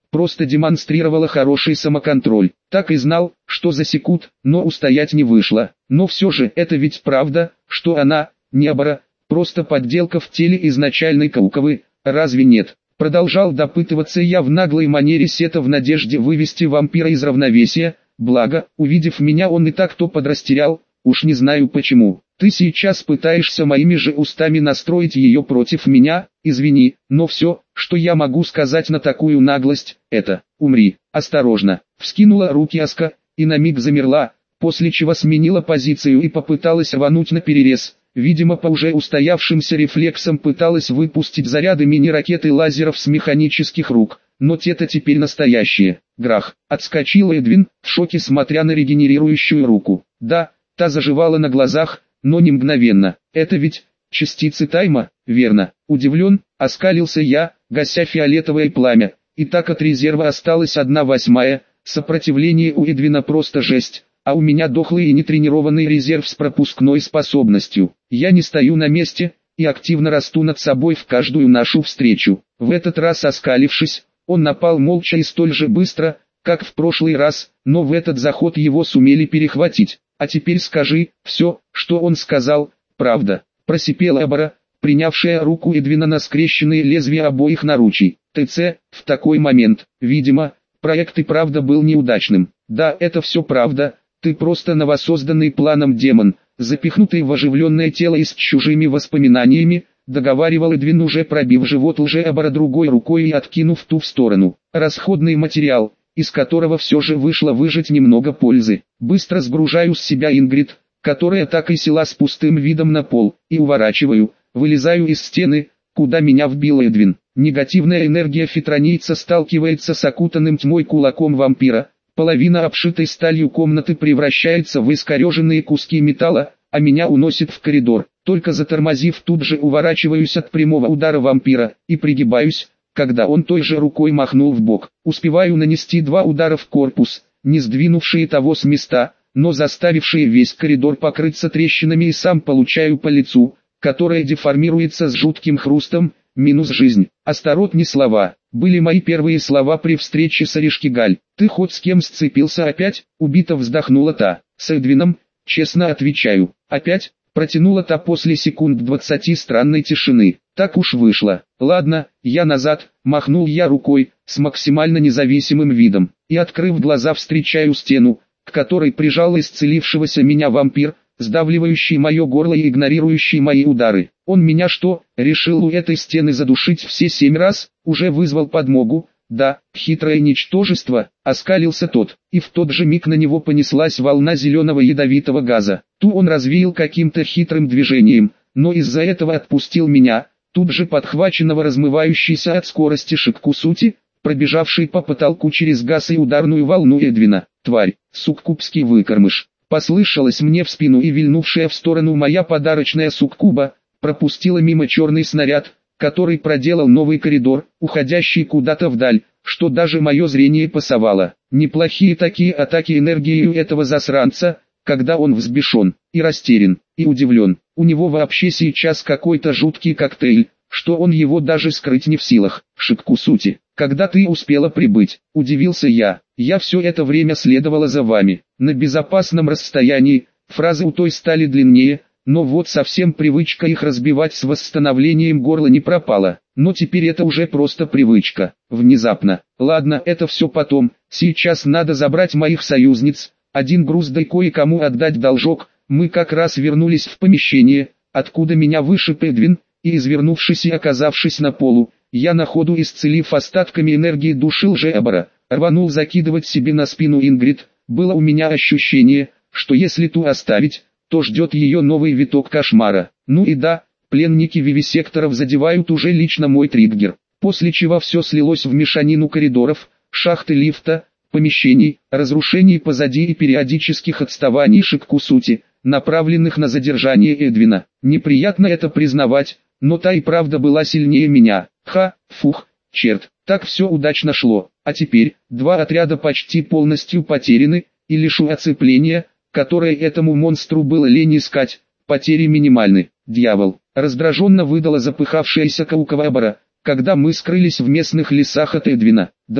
просто демонстрировала хороший самоконтроль. Так и знал, что засекут, но устоять не вышло. Но все же это ведь правда, что она, не Абара, просто подделка в теле изначальной Кауковы, разве нет? Продолжал допытываться я в наглой манере сета в надежде вывести вампира из равновесия, благо, увидев меня он и так то подрастерял, уж не знаю почему. Ты сейчас пытаешься моими же устами настроить ее против меня, извини, но все, что я могу сказать на такую наглость, это «умри». Осторожно, вскинула руки Аска, и на миг замерла, после чего сменила позицию и попыталась рвануть на перерез. Видимо, по уже устоявшимся рефлексам пыталась выпустить заряды мини-ракеты лазеров с механических рук, но те-то теперь настоящие. Грах, отскочил Эдвин, в шоке смотря на регенерирующую руку. Да, та заживала на глазах, но не мгновенно. Это ведь частицы тайма, верно? Удивлен, оскалился я, гася фиолетовое пламя. И так от резерва осталась одна восьмая, сопротивление у Эдвина просто жесть. А у меня дохлый и нетренированный резерв с пропускной способностью. Я не стою на месте, и активно расту над собой в каждую нашу встречу. В этот раз оскалившись, он напал молча и столь же быстро, как в прошлый раз, но в этот заход его сумели перехватить. А теперь скажи, все, что он сказал, правда. Просипела Абара, принявшая руку Эдвина на скрещенные лезвия обоих наручий. ТЦ, в такой момент, видимо, проект и правда был неудачным. Да, это все правда. Ты просто новосозданный планом демон, запихнутый в оживленное тело и с чужими воспоминаниями, договаривал Эдвин, уже пробив живот лже-Абара другой рукой и откинув ту в сторону. Расходный материал, из которого все же вышло выжать немного пользы. Быстро сгружаю с себя Ингрид, которая так и села с пустым видом на пол, и уворачиваю, вылезаю из стены, куда меня вбил Эдвин. Негативная энергия фитронийца сталкивается с окутанным тьмой кулаком вампира. Половина обшитой сталью комнаты превращается в искореженные куски металла, а меня уносит в коридор. Только затормозив, тут же уворачиваюсь от прямого удара вампира и пригибаюсь, когда он той же рукой махнул в бок. Успеваю нанести два удара в корпус, не сдвинувшие того с места, но заставившие весь коридор покрыться трещинами, и сам получаю по лицу, которое деформируется с жутким хрустом. Минус жизнь. Осторотни слова. Были мои первые слова при встрече с Оришкигаль. Ты хоть с кем сцепился опять? Убито вздохнула та. С Эдвином, честно отвечаю. Опять? Протянула та после секунд двадцати странной тишины. Так уж вышло. Ладно, я назад, махнул я рукой, с максимально независимым видом. И открыв глаза, встречаю стену, к которой прижал исцелившегося меня вампир, сдавливающий мое горло и игнорирующий мои удары. Он меня что, решил у этой стены задушить все семь раз? Уже вызвал подмогу? Да, хитрое ничтожество, оскалился тот, и в тот же миг на него понеслась волна зеленого ядовитого газа. Ту он развеял каким-то хитрым движением, но из-за этого отпустил меня, тут же подхваченного размывающейся от скорости Шиккусути, пробежавший по потолку через газ и ударную волну Эдвина. Тварь, суккубский выкормыш. Послышалось мне в спину, и вильнувшая в сторону моя подарочная суккуба пропустила мимо черный снаряд, который проделал новый коридор, уходящий куда-то вдаль, что даже мое зрение пасовало. Неплохие такие атаки энергии у этого засранца, когда он взбешен, и растерян, и удивлен. У него вообще сейчас какой-то жуткий коктейль, что он его даже скрыть не в силах. Шиккусути, когда ты успела прибыть? Удивился я. Я все это время следовала за вами, на безопасном расстоянии. Фразы у той стали длиннее, но вот совсем привычка их разбивать с восстановлением горла не пропала. Но теперь это уже просто привычка. Внезапно. Ладно, это все потом. Сейчас надо забрать моих союзниц. Один груз, да и кое-кому отдать должок. Мы как раз вернулись в помещение, откуда меня вышиб Эдвин, и извернувшись и оказавшись на полу, я на ходу, исцелив остатками энергии души лже-Абара, рванул закидывать себе на спину Ингрид. Было у меня ощущение, что если ту оставить, то ждет ее новый виток кошмара. Ну и да, пленники вивисекторов задевают уже лично мой триггер. После чего все слилось в мешанину коридоров, шахты лифта, помещений, разрушений позади и периодических отставаний Шиккусути, направленных на задержание Эдвина. Неприятно это признавать, но та и правда была сильнее меня. Ха, фух, черт, так все удачно шло. А теперь, два отряда почти полностью потеряны, и лишь у оцепления, которое этому монстру было лень искать, потери минимальны. Дьявол, раздраженно выдала запыхавшаяся Каукава Абара, когда мы скрылись в местных лесах от Эдвина. Да уж,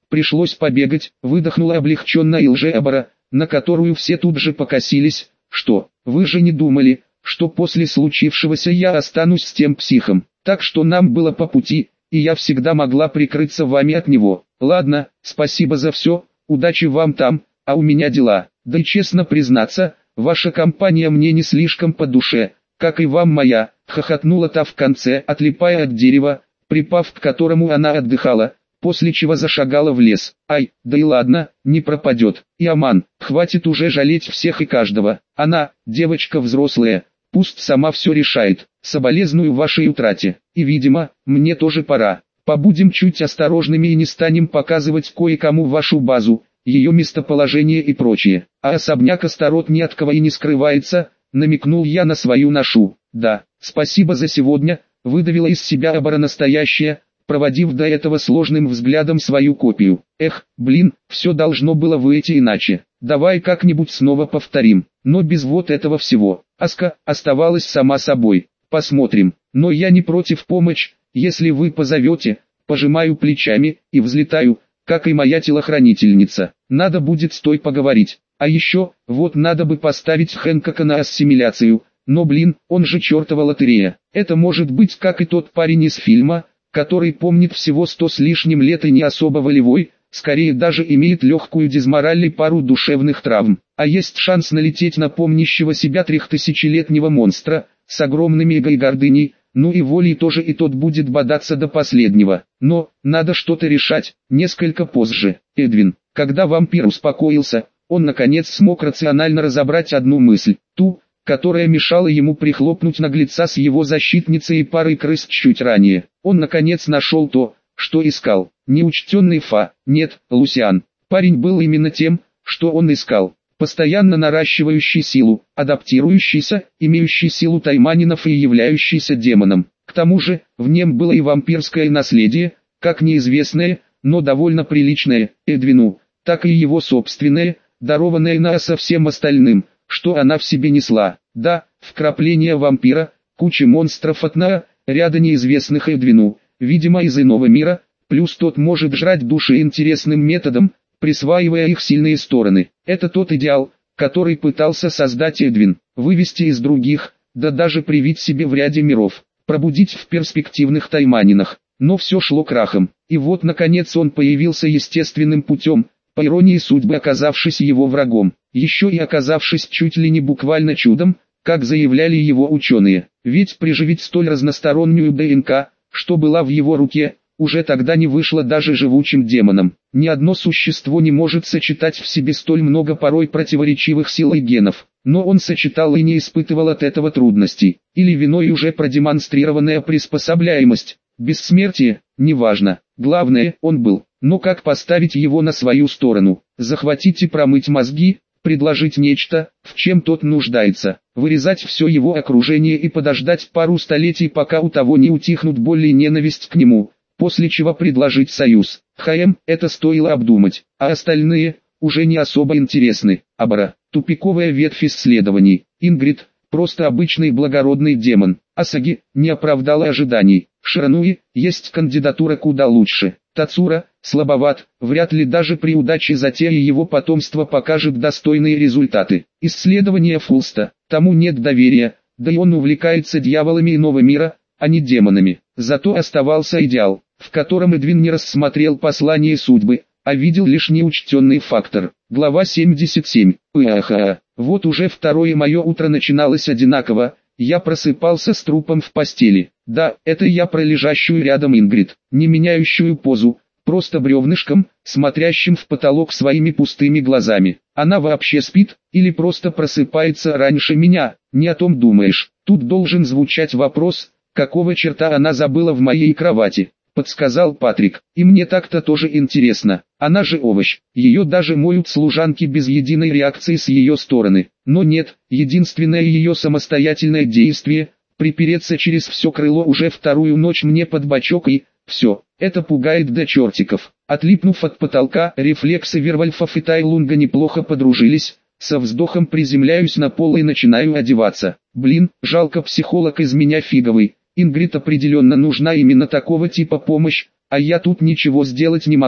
пришлось побегать, выдохнула облегченно Илже-Абара, на которую все тут же покосились. Что, вы же не думали, что после случившегося я останусь с тем психом, так что нам было по пути, и я всегда могла прикрыться вами от него. Ладно, спасибо за все, удачи вам там, а у меня дела. Да и честно признаться, ваша компания мне не слишком по душе, как и вам моя, хохотнула та в конце, отлипая от дерева, припав к которому она отдыхала, после чего зашагала в лес. Ай, да и ладно, не пропадет. И Аман, хватит уже жалеть всех и каждого. Она, девочка взрослая, пусть сама все решает. Соболезную вашей утрате. И видимо, мне тоже пора. Побудем чуть осторожными и не станем показывать кое-кому вашу базу, ее местоположение и прочее. А особняк Астарот ни от кого и не скрывается, намекнул я на свою ношу. Да, спасибо за сегодня, выдавила из себя Абара настоящая, проводив до этого сложным взглядом свою копию. Эх, блин, все должно было выйти иначе. Давай как-нибудь снова повторим, но без вот этого всего. Аска оставалась сама собой. Посмотрим, но я не против помочь, если вы позовете. Пожимаю плечами и взлетаю, как и моя телохранительница. Надо будет с той поговорить. А еще, вот надо бы поставить Хэнкока на ассимиляцию, но блин, он же чертова лотерея. Это может быть как и тот парень из фильма, который помнит всего сто с лишним лет и не особо волевой, скорее даже имеет легкую дизмораль и пару душевных травм. А есть шанс налететь на помнящего себя трехтысячелетнего монстра, с огромными эго и гордыней, ну и волей тоже, и тот будет бодаться до последнего. Но, надо что-то решать. Несколько позже, Эдвин, когда вампир успокоился, он наконец смог рационально разобрать одну мысль, ту, которая мешала ему прихлопнуть наглеца с его защитницей и парой крыс чуть ранее. Он наконец нашел то, что искал. Неучтенный Фа, нет, Лусиан. Парень был именно тем, что он искал. Постоянно наращивающий силу, адаптирующийся, имеющий силу тайманинов и являющийся демоном. К тому же, в нем было и вампирское наследие, как неизвестное, но довольно приличное, Эдвину, так и его собственное, дарованное на со всем остальным, что она в себе несла. Да, вкрапление вампира, куча монстров от Наа, ряда неизвестных Эдвину, видимо из иного мира, плюс тот может жрать души интересным методом, присваивая их сильные стороны. Это тот идеал, который пытался создать Эдвин, вывести из других, да даже привить себе в ряде миров, пробудить в перспективных тайманинах. Но все шло крахом, и вот наконец он появился естественным путем, по иронии судьбы оказавшись его врагом, еще и оказавшись чуть ли не буквально чудом, как заявляли его ученые. Ведь приживить столь разностороннюю ДНК, что была в его руке, уже тогда не вышло даже живучим демонам. Ни одно существо не может сочетать в себе столь много порой противоречивых сил и генов, но он сочетал и не испытывал от этого трудностей, или виной уже продемонстрированная приспособляемость, бессмертие, неважно, главное, он был. Но как поставить его на свою сторону, захватить и промыть мозги, предложить нечто, в чем тот нуждается, вырезать все его окружение и подождать пару столетий, пока у того не утихнут боль и ненависть к нему, после чего предложить союз. ХМ, это стоило обдумать, а остальные, уже не особо интересны. Абара, тупиковая ветвь исследований. Ингрид, просто обычный благородный демон. Асаги, не оправдала ожиданий. Ширануи, есть кандидатура куда лучше. Тацура, слабоват, вряд ли даже при удаче затеи его потомство покажет достойные результаты. Исследование Фулста, тому нет доверия, да и он увлекается дьяволами иного мира, а не демонами. Зато оставался идеал, в котором Эдвин не рассмотрел послание судьбы, а видел лишь неучтенный фактор. Глава семьдесят семь. Уаха. Вот уже второе мое утро начиналось одинаково. Я просыпался с трупом в постели. Да, это я про лежащую рядом Ингрид, не меняющую позу, просто бревнышком, смотрящим в потолок своими пустыми глазами. Она вообще спит, или просто просыпается раньше меня, не о том думаешь. Тут должен звучать вопрос, какого черта она забыла в моей кровати, подсказал Патрик. И мне так-то тоже интересно, она же овощ, ее даже моют служанки без единой реакции с ее стороны. Но нет, единственное ее самостоятельное действие – припереться через все крыло уже вторую ночь мне под бочок и, все, это пугает до чертиков. Отлипнув от потолка, рефлексы Вервольфов и Тайлунга неплохо подружились, со вздохом приземляюсь на пол и начинаю одеваться. Блин, жалко психолог из меня фиговый, Ингрид определенно нужна именно такого типа помощь, а я тут ничего сделать не могу,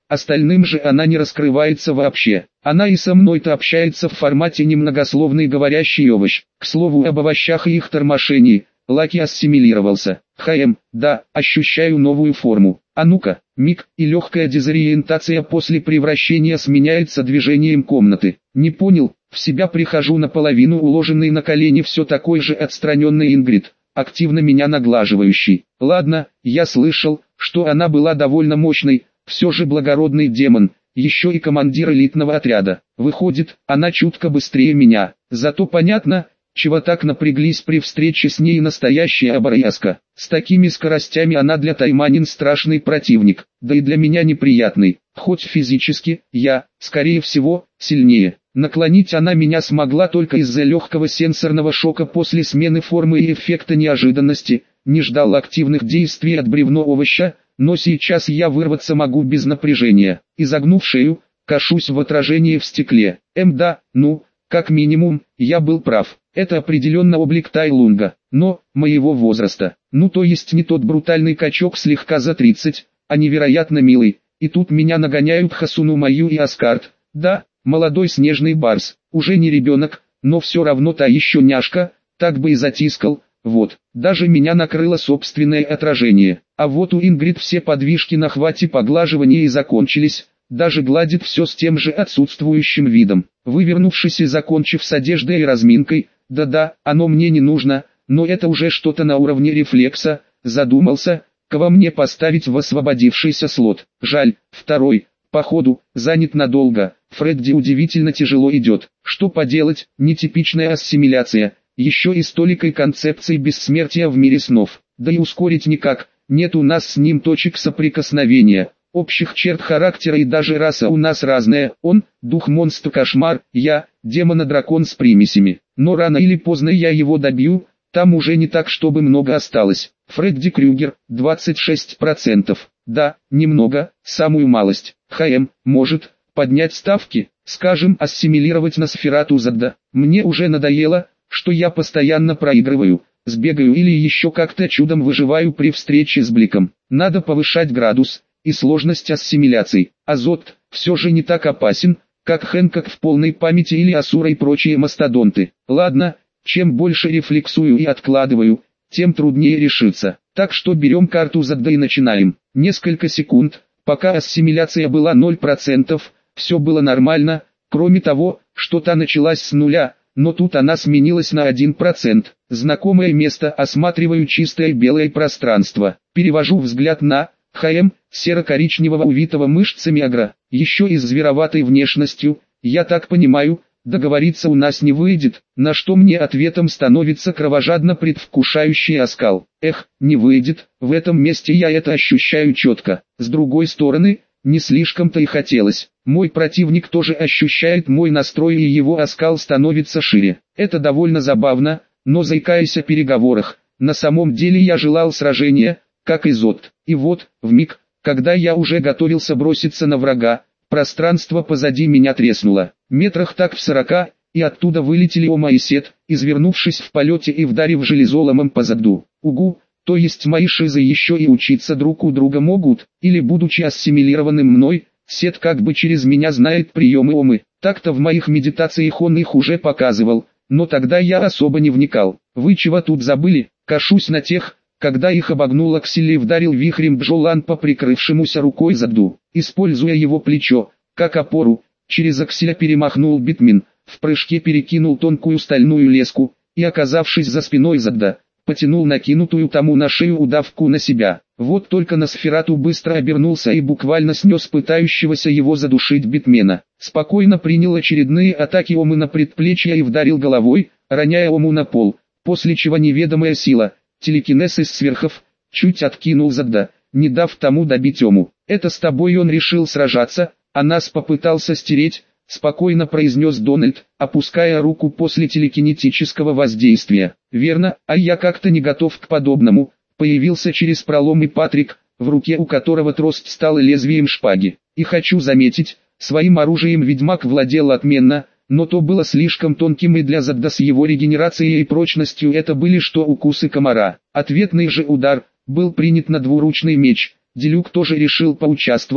остальным же она не раскрывается вообще. Она и со мной-то общается в формате немногословный говорящий овощ. К слову об овощах и их тормошении, Лаки ассимилировался. ХМ, да, ощущаю новую форму. А ну-ка, миг, и легкая дезориентация после превращения сменяется движением комнаты. Не понял, в себя прихожу наполовину уложенный на колени все такой же отстраненный Ингрид, активно меня наглаживающий. Ладно, я слышал, что она была довольно мощной, все же благородный демон, еще и командир элитного отряда. Выходит, она чутко быстрее меня. Зато понятно, чего так напряглись при встрече с ней настоящая оборъязка. С такими скоростями она для Тайманин страшный противник, да и для меня неприятный. Хоть физически, я, скорее всего, сильнее. Наклонить она меня смогла только из-за легкого сенсорного шока после смены формы и эффекта неожиданности. Не ждал активных действий от бревно-овоща, но сейчас я вырваться могу без напряжения. Изогнув шею, кашусь в отражение в стекле. Эм да, ну, как минимум, я был прав. Это определенно облик Тайлунга, но моего возраста. Ну то есть не тот брутальный качок слегка за тридцать, а невероятно милый. И тут меня нагоняют Хасуну Маю и Аскарт. Да, молодой снежный барс, уже не ребенок, но все равно та еще няшка, так бы и затискал. Вот, даже меня накрыло собственное отражение. А вот у Ингрид все подвижки на хвате поглаживания и закончились. Даже гладит все с тем же отсутствующим видом. Вывернувшись и закончив с одеждой и разминкой, да-да, оно мне не нужно, но это уже что-то на уровне рефлекса, задумался, кого мне поставить в освободившийся слот. Жаль, второй, походу, занят надолго. Фредди удивительно тяжело идет. Что поделать, нетипичная ассимиляция, еще и с толикой концепции бессмертия в мире снов. Да и ускорить никак, нет у нас с ним точек соприкосновения. Общих черт характера и даже раса у нас разная. Он – дух-монстр-кошмар, я – демона-дракон с примесями. Но рано или поздно я его добью, там уже не так чтобы много осталось. Фредди Крюгер, двадцать шесть процентов. Да, немного, самую малость. ХМ, может, поднять ставки, скажем, ассимилировать Носферату Задда. Мне уже надоело, что я постоянно проигрываю, сбегаю или еще как-то чудом выживаю при встрече с Бликом. Надо повышать градус и сложность ассимиляций. Азот все же не так опасен, как Хэнкок в полной памяти или Асура и прочие мастодонты. Ладно, чем больше рефлексую и откладываю, тем труднее решиться. Так что берем карту Задда и начинаем. Несколько секунд, пока ассимиляция была ноль процентов, все было нормально, кроме того, что та началась с нуля, но тут она сменилась на один процент. Знакомое место, осматриваю чистое белое пространство. Перевожу взгляд на ХМ, серо-коричневого увитого мышцами агра, еще и с звероватой внешностью. Я так понимаю, договориться у нас не выйдет, на что мне ответом становится кровожадно предвкушающий оскал. Эх, не выйдет, в этом месте я это ощущаю четко. С другой стороны, не слишком-то и хотелось. Мой противник тоже ощущает мой настрой и его оскал становится шире. Это довольно забавно, но заикаясь о переговорах, на самом деле я желал сражения, как и Зод. И вот, вмиг, когда я уже готовился броситься на врага, пространство позади меня треснуло. Метрах так в сорока, и оттуда вылетели Ома и Сет, извернувшись в полете и вдарив железоломом по заду. Угу, то есть мои шизы еще и учиться друг у друга могут, или будучи ассимилированным мной, Сет как бы через меня знает приемы Омы. Так-то в моих медитациях он их уже показывал, но тогда я особо не вникал. Вы чего тут забыли? Кашусь на тех, когда их обогнул Аксель и вдарил вихрем Бджолан по прикрывшемуся рукой заду. Используя его плечо, как опору, через Акселя перемахнул Битмин, в прыжке перекинул тонкую стальную леску, и оказавшись за спиной Задда, потянул накинутую тому на шею удавку на себя. Вот только Носферату быстро обернулся и буквально снес пытающегося его задушить Битмена. Спокойно принял очередные атаки Омы на предплечье и вдарил головой, роняя Ому на пол, после чего неведомая сила, телекинез из сверхов, чуть откинул Задда, не дав тому добить Ому. «Это с тобой он решил сражаться, а нас попытался стереть», — спокойно произнес Дональд, опуская руку после телекинетического воздействия. «Верно, а я как-то не готов к подобному». Появился через пролом и Патрик, в руке у которого трость стал лезвием шпаги. И хочу заметить, своим оружием ведьмак владел отменно, но то было слишком тонким и для Задда с его регенерацией и прочностью это были что укусы комара. Ответный же удар был принят на двуручный меч. Делюк тоже решил поучаствовать,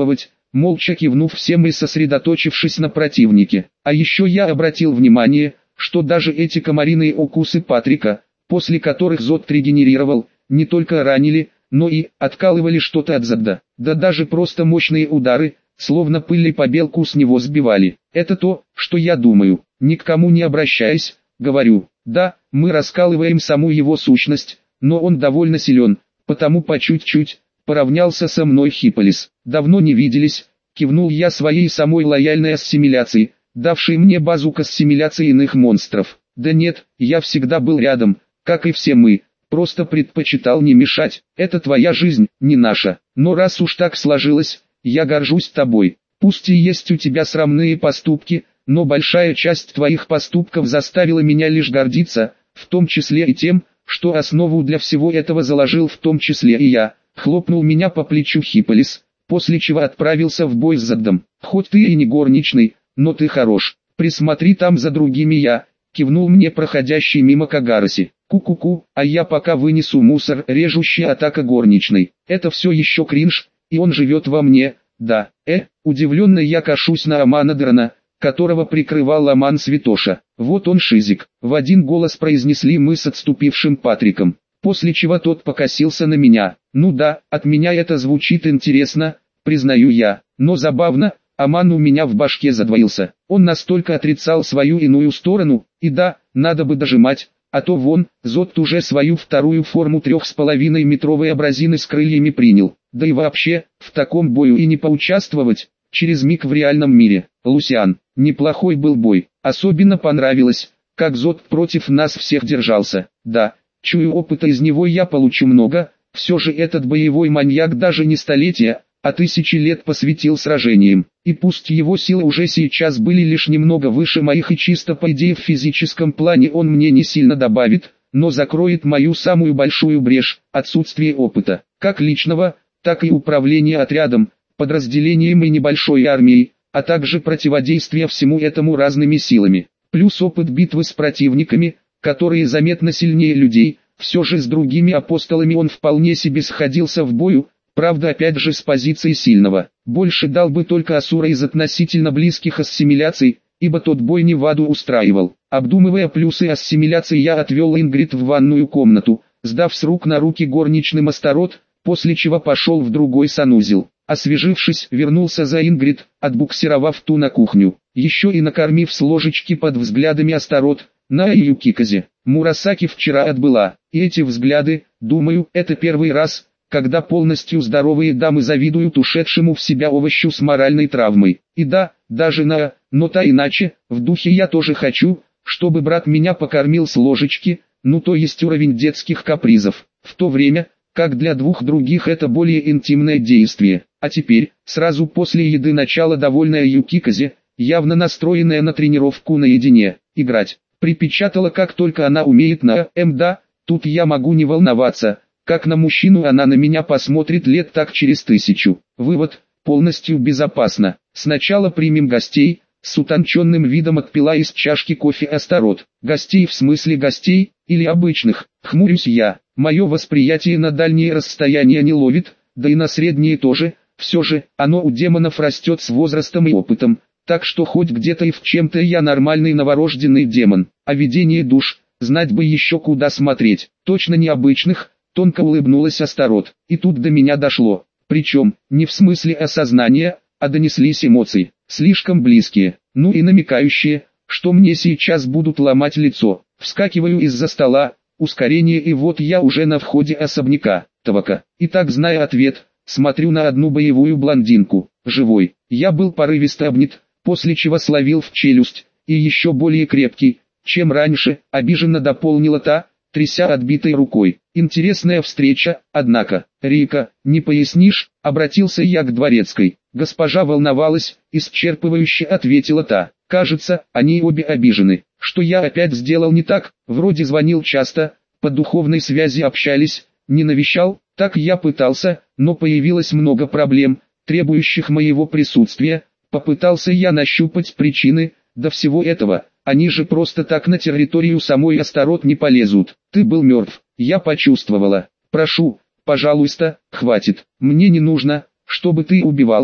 молча кивнув всем и сосредоточившись на противнике. А еще я обратил внимание, что даже эти комариные укусы Патрика, после которых Зод регенерировал, не только ранили, но и откалывали что-то от зада. Да даже просто мощные удары, словно пыль и побелку с него сбивали. Это то, что я думаю. Ни к кому не обращаясь, говорю, да, мы раскалываем саму его сущность, но он довольно силен, потому по чуть-чуть поравнялся со мной Хипполис. Давно не виделись, кивнул я своей самой лояльной ассимиляции, давшей мне базу к ассимиляции иных монстров. Да нет, я всегда был рядом, как и все мы, просто предпочитал не мешать. Это твоя жизнь, не наша. Но раз уж так сложилось, я горжусь тобой. Пусть и есть у тебя срамные поступки, но большая часть твоих поступков заставила меня лишь гордиться, в том числе и тем, что основу для всего этого заложил в том числе и я. Хлопнул меня по плечу Хипполис, после чего отправился в бой с Задом. Хоть ты и не горничный, но ты хорош. Присмотри там за другими, я, кивнул мне проходящий мимо Кагароси. Ку-ку-ку, а я пока вынесу мусор. Режущая атака горничной. Это все еще кринж, и он живет во мне, да. Э, удивленно я кашусь на Амана Драна, которого прикрывал Аман Святоша. Вот он шизик. В один голос произнесли мы с отступившим Патриком. После чего тот покосился на меня. Ну да, от меня это звучит интересно, признаю я. Но забавно, Аман у меня в башке задвоился. Он настолько отрицал свою иную сторону, и да, надо бы дожимать. А то вон, Зод уже свою вторую форму трех с половиной метровой абразины с крыльями принял. Да и вообще, в таком бою и не поучаствовать, через миг в реальном мире. Лусиан, неплохой был бой. Особенно понравилось, как Зод против нас всех держался. Да, чую, опыта из него я получу много. Все же этот боевой маньяк даже не столетия, а тысячи лет посвятил сражениям. И пусть его силы уже сейчас были лишь немного выше моих и чисто по идее в физическом плане он мне не сильно добавит, но закроет мою самую большую брешь – отсутствие опыта, как личного, так и управления отрядом, подразделением и небольшой армией, а также противодействия всему этому разными силами. Плюс опыт битвы с противниками, которые заметно сильнее людей, все же с другими апостолами он вполне себе сходился в бою. Правда, опять же с позиции сильного. Больше дал бы только Асура из относительно близких ассимиляций, ибо тот бой не Ваду устраивал. Обдумывая плюсы ассимиляции, я отвел Ингрид в ванную комнату, сдав с рук на руки горничным Астарот, после чего пошел в другой санузел. Освежившись, вернулся за Ингрид, отбуксировав ту на кухню. Еще и накормив с ложечки под взглядами Астарот, на Юкиказе. Мурасаки вчера отбыла, и эти взгляды, думаю, это первый раз, когда полностью здоровые дамы завидуют ушедшему в себя овощу с моральной травмой. И да, даже на, но та иначе, в духе я тоже хочу, чтобы брат меня покормил с ложечки, ну то есть уровень детских капризов, в то время, как для двух других это более интимное действие. А теперь, сразу после еды начала довольная Юкиказе, явно настроенная на тренировку наедине, играть, припечатала как только она умеет на «М» да, тут я могу не волноваться. Как на мужчину она на меня посмотрит лет так через тысячу. Вывод, полностью безопасно. Сначала примем гостей, с утонченным видом отпила из чашки кофе Астарот. Гостей в смысле гостей, или обычных, хмурюсь я. Мое восприятие на дальние расстояния не ловит, да и на средние тоже. Все же, оно у демонов растет с возрастом и опытом. Так что хоть где-то и в чем-то я нормальный новорожденный демон. А видение душ, знать бы еще куда смотреть. Точно необычных. Тонко улыбнулась Астарот, и тут до меня дошло. Причем, не в смысле осознания, а донеслись эмоции, слишком близкие, ну и намекающие, что мне сейчас будут ломать лицо. Вскакиваю из-за стола, ускорение, и вот я уже на входе особняка. Тавака. И так, зная ответ, смотрю на одну боевую блондинку, живой. Я был порывисто обнят, после чего словил в челюсть, и еще более крепкий, чем раньше, обиженно дополнила та, тряся отбитой рукой. Интересная встреча, однако. Рика, не пояснишь, обратился я к дворецкой. Госпожа волновалась, исчерпывающе ответила та. Кажется, они обе обижены. Что я опять сделал не так? Вроде звонил часто, по духовной связи общались, не навещал, так я пытался, но появилось много проблем, требующих моего присутствия. Попытался я нащупать причины, до всего этого. Они же просто так на территорию самой Астарот не полезут. Ты был мертв, я почувствовала. Прошу, пожалуйста, хватит. Мне не нужно, чтобы ты убивался,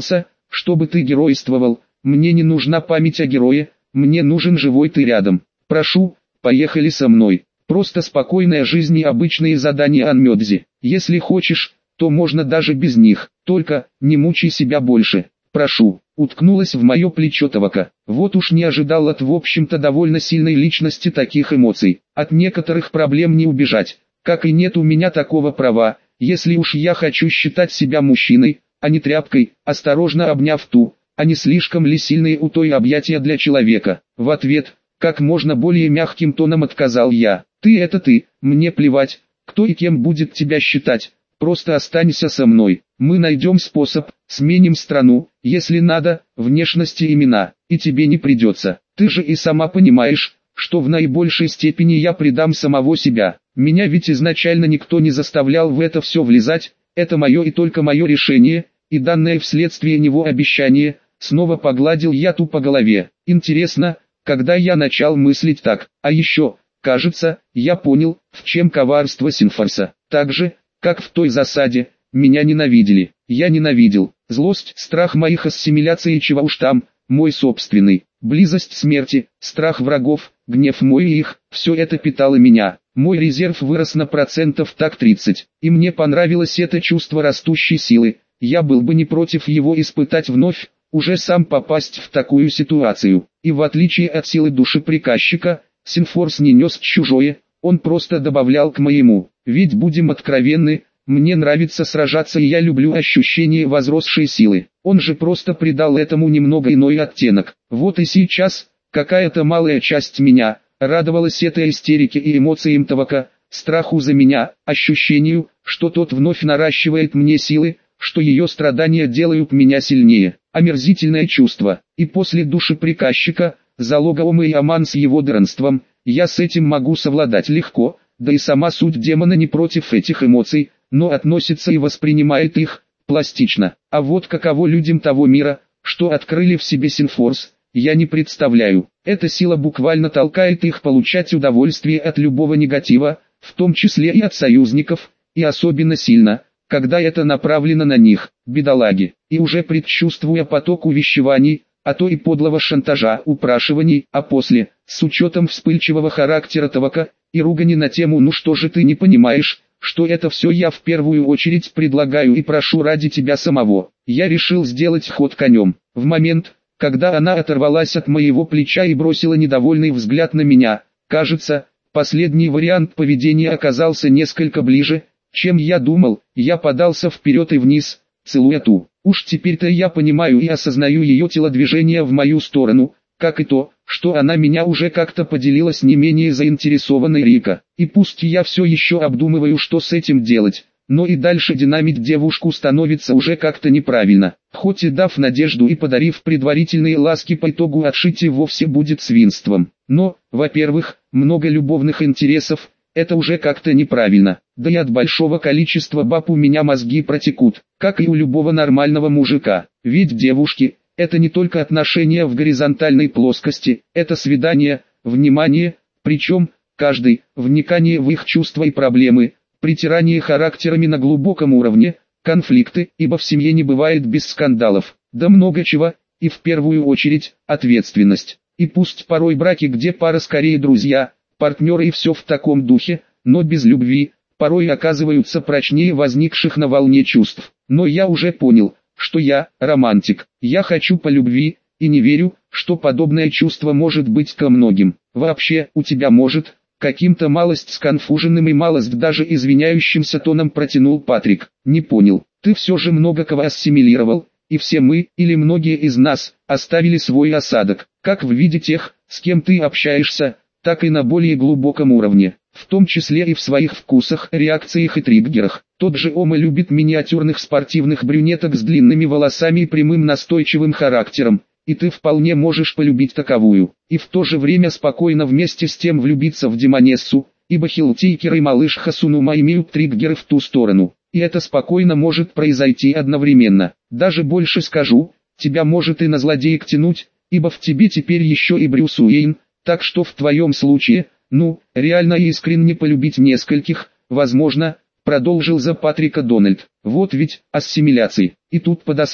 чтобы ты геройствовал, мне не нужна память о герое, мне нужен живой ты рядом. Прошу, поехали со мной. Просто спокойная жизнь и обычные задания Анмёдзи. Если хочешь, то можно даже без них, только не мучай себя больше. Прошу. Уткнулась в мое плечо Тавака. Вот уж не ожидал от в общем-то довольно сильной личности таких эмоций. От некоторых проблем не убежать, как и нет у меня такого права, если уж я хочу считать себя мужчиной, а не тряпкой, осторожно обняв ту, а не слишком ли сильные у той объятия для человека. В ответ, как можно более мягким тоном отказал я. Ты это ты, мне плевать, кто и кем будет тебя считать, просто останься со мной. Мы найдем способ, сменим страну, если надо, внешности имена, и тебе не придется. Ты же и сама понимаешь, что в наибольшей степени я предам самого себя. Меня ведь изначально никто не заставлял в это все влезать, это мое и только мое решение, и данное вследствие него обещание. Снова погладил я ту по голове. Интересно, когда я начал мыслить так, а еще, кажется, я понял, в чем коварство Синфорса. Так же, как в той засаде, меня ненавидели. Я ненавидел. Злость, страх моих ассимиляций и чего уж там, мой собственный. Близость смерти, страх врагов, гнев мой и их, все это питало меня. Мой резерв вырос на процентов так тридцать, и мне понравилось это чувство растущей силы. Я был бы не против его испытать вновь, уже сам попасть в такую ситуацию. И в отличие от силы души приказчика, Синфорс не нес чужое, он просто добавлял к моему. Ведь будем откровенны, мне нравится сражаться и я люблю ощущение возросшей силы. Он же просто придал этому немного иной оттенок. Вот и сейчас, какая-то малая часть меня, радовалась этой истерике и эмоциям Тавака, страху за меня, ощущению, что тот вновь наращивает мне силы, что ее страдания делают меня сильнее. Омерзительное чувство. И после души приказчика, залоговым и Аман с его дранством, я с этим могу совладать легко, да и сама суть демона не против этих эмоций, но относится и воспринимает их пластично. А вот каково людям того мира, что открыли в себе Синфорс, я не представляю. Эта сила буквально толкает их получать удовольствие от любого негатива, в том числе и от союзников, и особенно сильно, когда это направлено на них, бедолаги. И уже предчувствуя поток увещеваний, а то и подлого шантажа, упрашиваний, а после, с учетом вспыльчивого характера Тавака, и ругани на тему «ну что же ты не понимаешь», что это все я в первую очередь предлагаю и прошу ради тебя самого. Я решил сделать ход конем. В момент, когда она оторвалась от моего плеча и бросила недовольный взгляд на меня, кажется, последний вариант поведения оказался несколько ближе, чем я думал. Я подался вперед и вниз, целуя ту. Уж теперь-то я понимаю и осознаю ее телодвижение в мою сторону, как и то, что она меня уже как-то поделилась не менее заинтересованной Рика. И пусть я все еще обдумываю, что с этим делать, но и дальше динамить девушку становится уже как-то неправильно. Хоть и дав надежду и подарив предварительные ласки, по итогу отшить и вовсе будет свинством. Но, во-первых, много любовных интересов, это уже как-то неправильно. Да и от большого количества баб у меня мозги протекут, как и у любого нормального мужика. Ведь девушки – это не только отношения в горизонтальной плоскости, это свидание, внимание, причем, каждый, вникание в их чувства и проблемы, притирание характерами на глубоком уровне, конфликты, ибо в семье не бывает без скандалов, да много чего, и в первую очередь, ответственность. И пусть порой браки, где пара скорее друзья, партнеры и все в таком духе, но без любви, порой оказываются прочнее возникших на волне чувств. Но я уже понял, что я романтик, я хочу по любви, и не верю, что подобное чувство может быть ко многим. Вообще, у тебя может, каким-то малость сконфуженным и малость даже извиняющимся тоном протянул Патрик. Не понял, ты все же много кого ассимилировал, и все мы, или многие из нас, оставили свой осадок, как в виде тех, с кем ты общаешься, так и на более глубоком уровне, в том числе и в своих вкусах, реакциях и триггерах. Тот же Ома любит миниатюрных спортивных брюнеток с длинными волосами и прямым настойчивым характером, и ты вполне можешь полюбить таковую, и в то же время спокойно вместе с тем влюбиться в Демонессу, ибо Хилтейкер и малыш Хасунума имеют триггеры в ту сторону, и это спокойно может произойти одновременно. Даже больше скажу, тебя может и на злодеек тянуть, ибо в тебе теперь еще и Брюс Уэйн. Так что в твоем случае, ну, реально и искренне полюбить нескольких, возможно, продолжил за Патрика Дональд. Вот ведь, ассимиляции, и тут подосрали.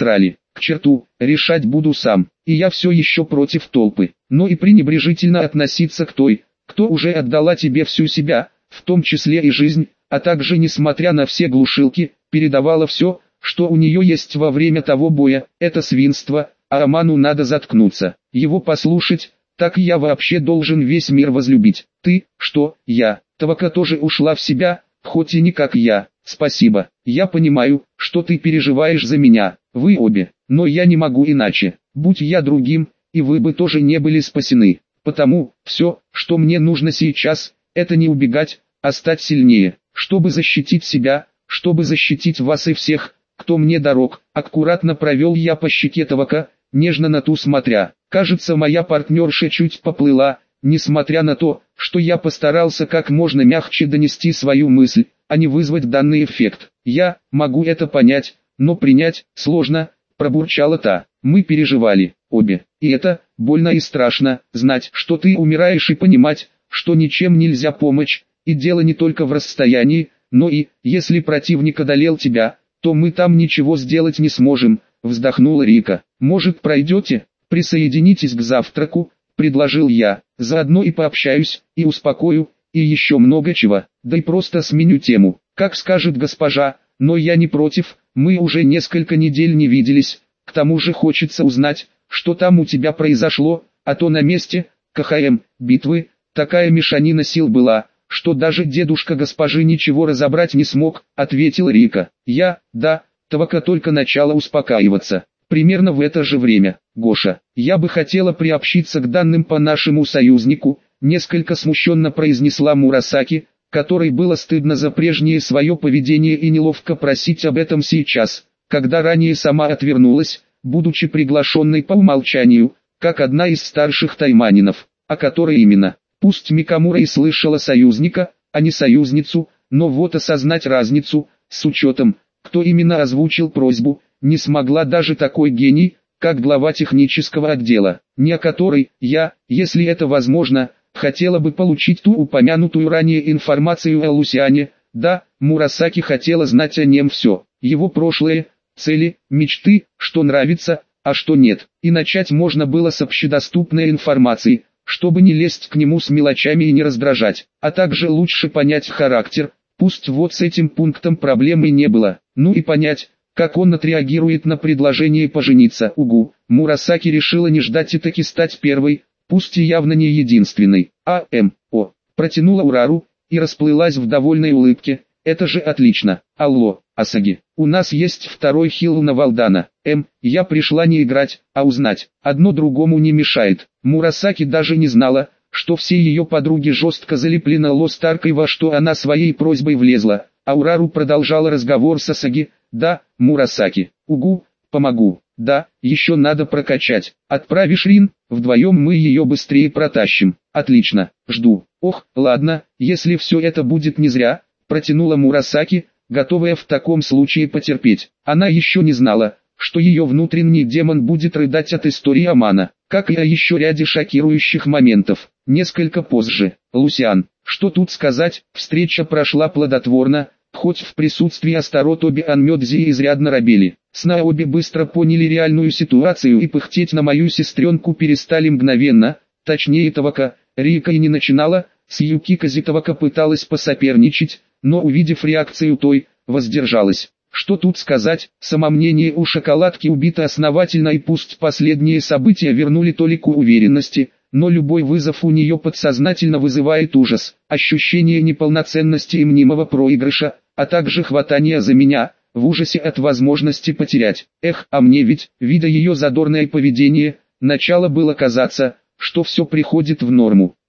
к черту, решать буду сам. И я все еще против толпы, но и пренебрежительно относиться к той, кто уже отдала тебе всю себя, в том числе и жизнь, а также, несмотря на все глушилки, передавала все, что у нее есть во время того боя, это свинство, а Роману надо заткнуться, его послушать, так я вообще должен весь мир возлюбить. Ты, что, я, Тавака тоже ушла в себя, хоть и не как я, спасибо, я понимаю, что ты переживаешь за меня, вы обе, но я не могу иначе, будь я другим, и вы бы тоже не были спасены, потому, все, что мне нужно сейчас, это не убегать, а стать сильнее, чтобы защитить себя, чтобы защитить вас и всех, кто мне дорог. Аккуратно провел я по щеке Тавака, нежно на ту смотря. Кажется, моя партнерша чуть поплыла, несмотря на то, что я постарался как можно мягче донести свою мысль, а не вызвать данный эффект. Я могу это понять, но принять сложно, пробурчала та. Мы переживали, обе, и это больно и страшно, знать, что ты умираешь, и понимать, что ничем нельзя помочь, и дело не только в расстоянии, но и, если противник одолел тебя, то мы там ничего сделать не сможем, вздохнула Рика. Может, пройдете, присоединитесь к завтраку, предложил я, заодно и пообщаюсь, и успокою, и еще много чего, да и просто сменю тему, как скажет госпожа, но я не против, мы уже несколько недель не виделись, к тому же хочется узнать, что там у тебя произошло, а то на месте, КХМ, битвы, такая мешанина сил была, что даже дедушка госпожи ничего разобрать не смог, ответил Рика. Я, да, Тавака только начала успокаиваться. Примерно в это же время, Гоша, я бы хотела приобщиться к данным по нашему союзнику, несколько смущенно произнесла Мурасаки, которой было стыдно за прежнее свое поведение и неловко просить об этом сейчас, когда ранее сама отвернулась, будучи приглашенной по умолчанию, как одна из старших тайманинов, о которой именно. Пусть Микамура и слышала союзника, а не союзницу, но вот осознать разницу, с учетом, кто именно озвучил просьбу, не смогла даже такой гений, как глава технического отдела, не о которой я, если это возможно, хотела бы получить ту упомянутую ранее информацию о Лусиане. Да, Мурасаки хотела знать о нем все, его прошлое, цели, мечты, что нравится, а что нет, и начать можно было с общедоступной информации, чтобы не лезть к нему с мелочами и не раздражать, а также лучше понять характер, пусть вот с этим пунктом проблемы не было, ну и понять, как он отреагирует на предложение пожениться. Угу, Мурасаки решила не ждать и таки стать первой, пусть и явно не единственной. А, М, О, протянула Урару, и расплылась в довольной улыбке, это же отлично. Алло, Асаги, у нас есть второй хил на Валдана. М, я пришла не играть, а узнать, одно другому не мешает. Мурасаки даже не знала, что все ее подруги жестко залеплены Лостаркой, во что она своей просьбой влезла, а Урару продолжала разговор с Асаги. Да, Мурасаки, угу, помогу, да, еще надо прокачать. Отправишь Рин, вдвоем мы ее быстрее протащим. Отлично, жду. Ох, ладно, если все это будет не зря, протянула Мурасаки, готовая в таком случае потерпеть. Она еще не знала, что ее внутренний демон будет рыдать от истории Амана, как и о еще ряде шокирующих моментов. Несколько позже. Лусиан, что тут сказать, встреча прошла плодотворно, хоть в присутствии Астарот обе Анмёдзи изрядно робели. Сна обе быстро поняли реальную ситуацию и пыхтеть на мою сестренку перестали мгновенно, точнее Тавака. Рика и не начинала, с Юкикази Тавака пыталась посоперничать, но увидев реакцию той, воздержалась. Что тут сказать, самомнение у шоколадки убито основательно, и пусть последние события вернули толику уверенности, но любой вызов у нее подсознательно вызывает ужас, ощущение неполноценности и мнимого проигрыша, а также хватание за меня, в ужасе от возможности потерять. Эх, а мне ведь, видя ее задорное поведение, начало было казаться, что все приходит в норму.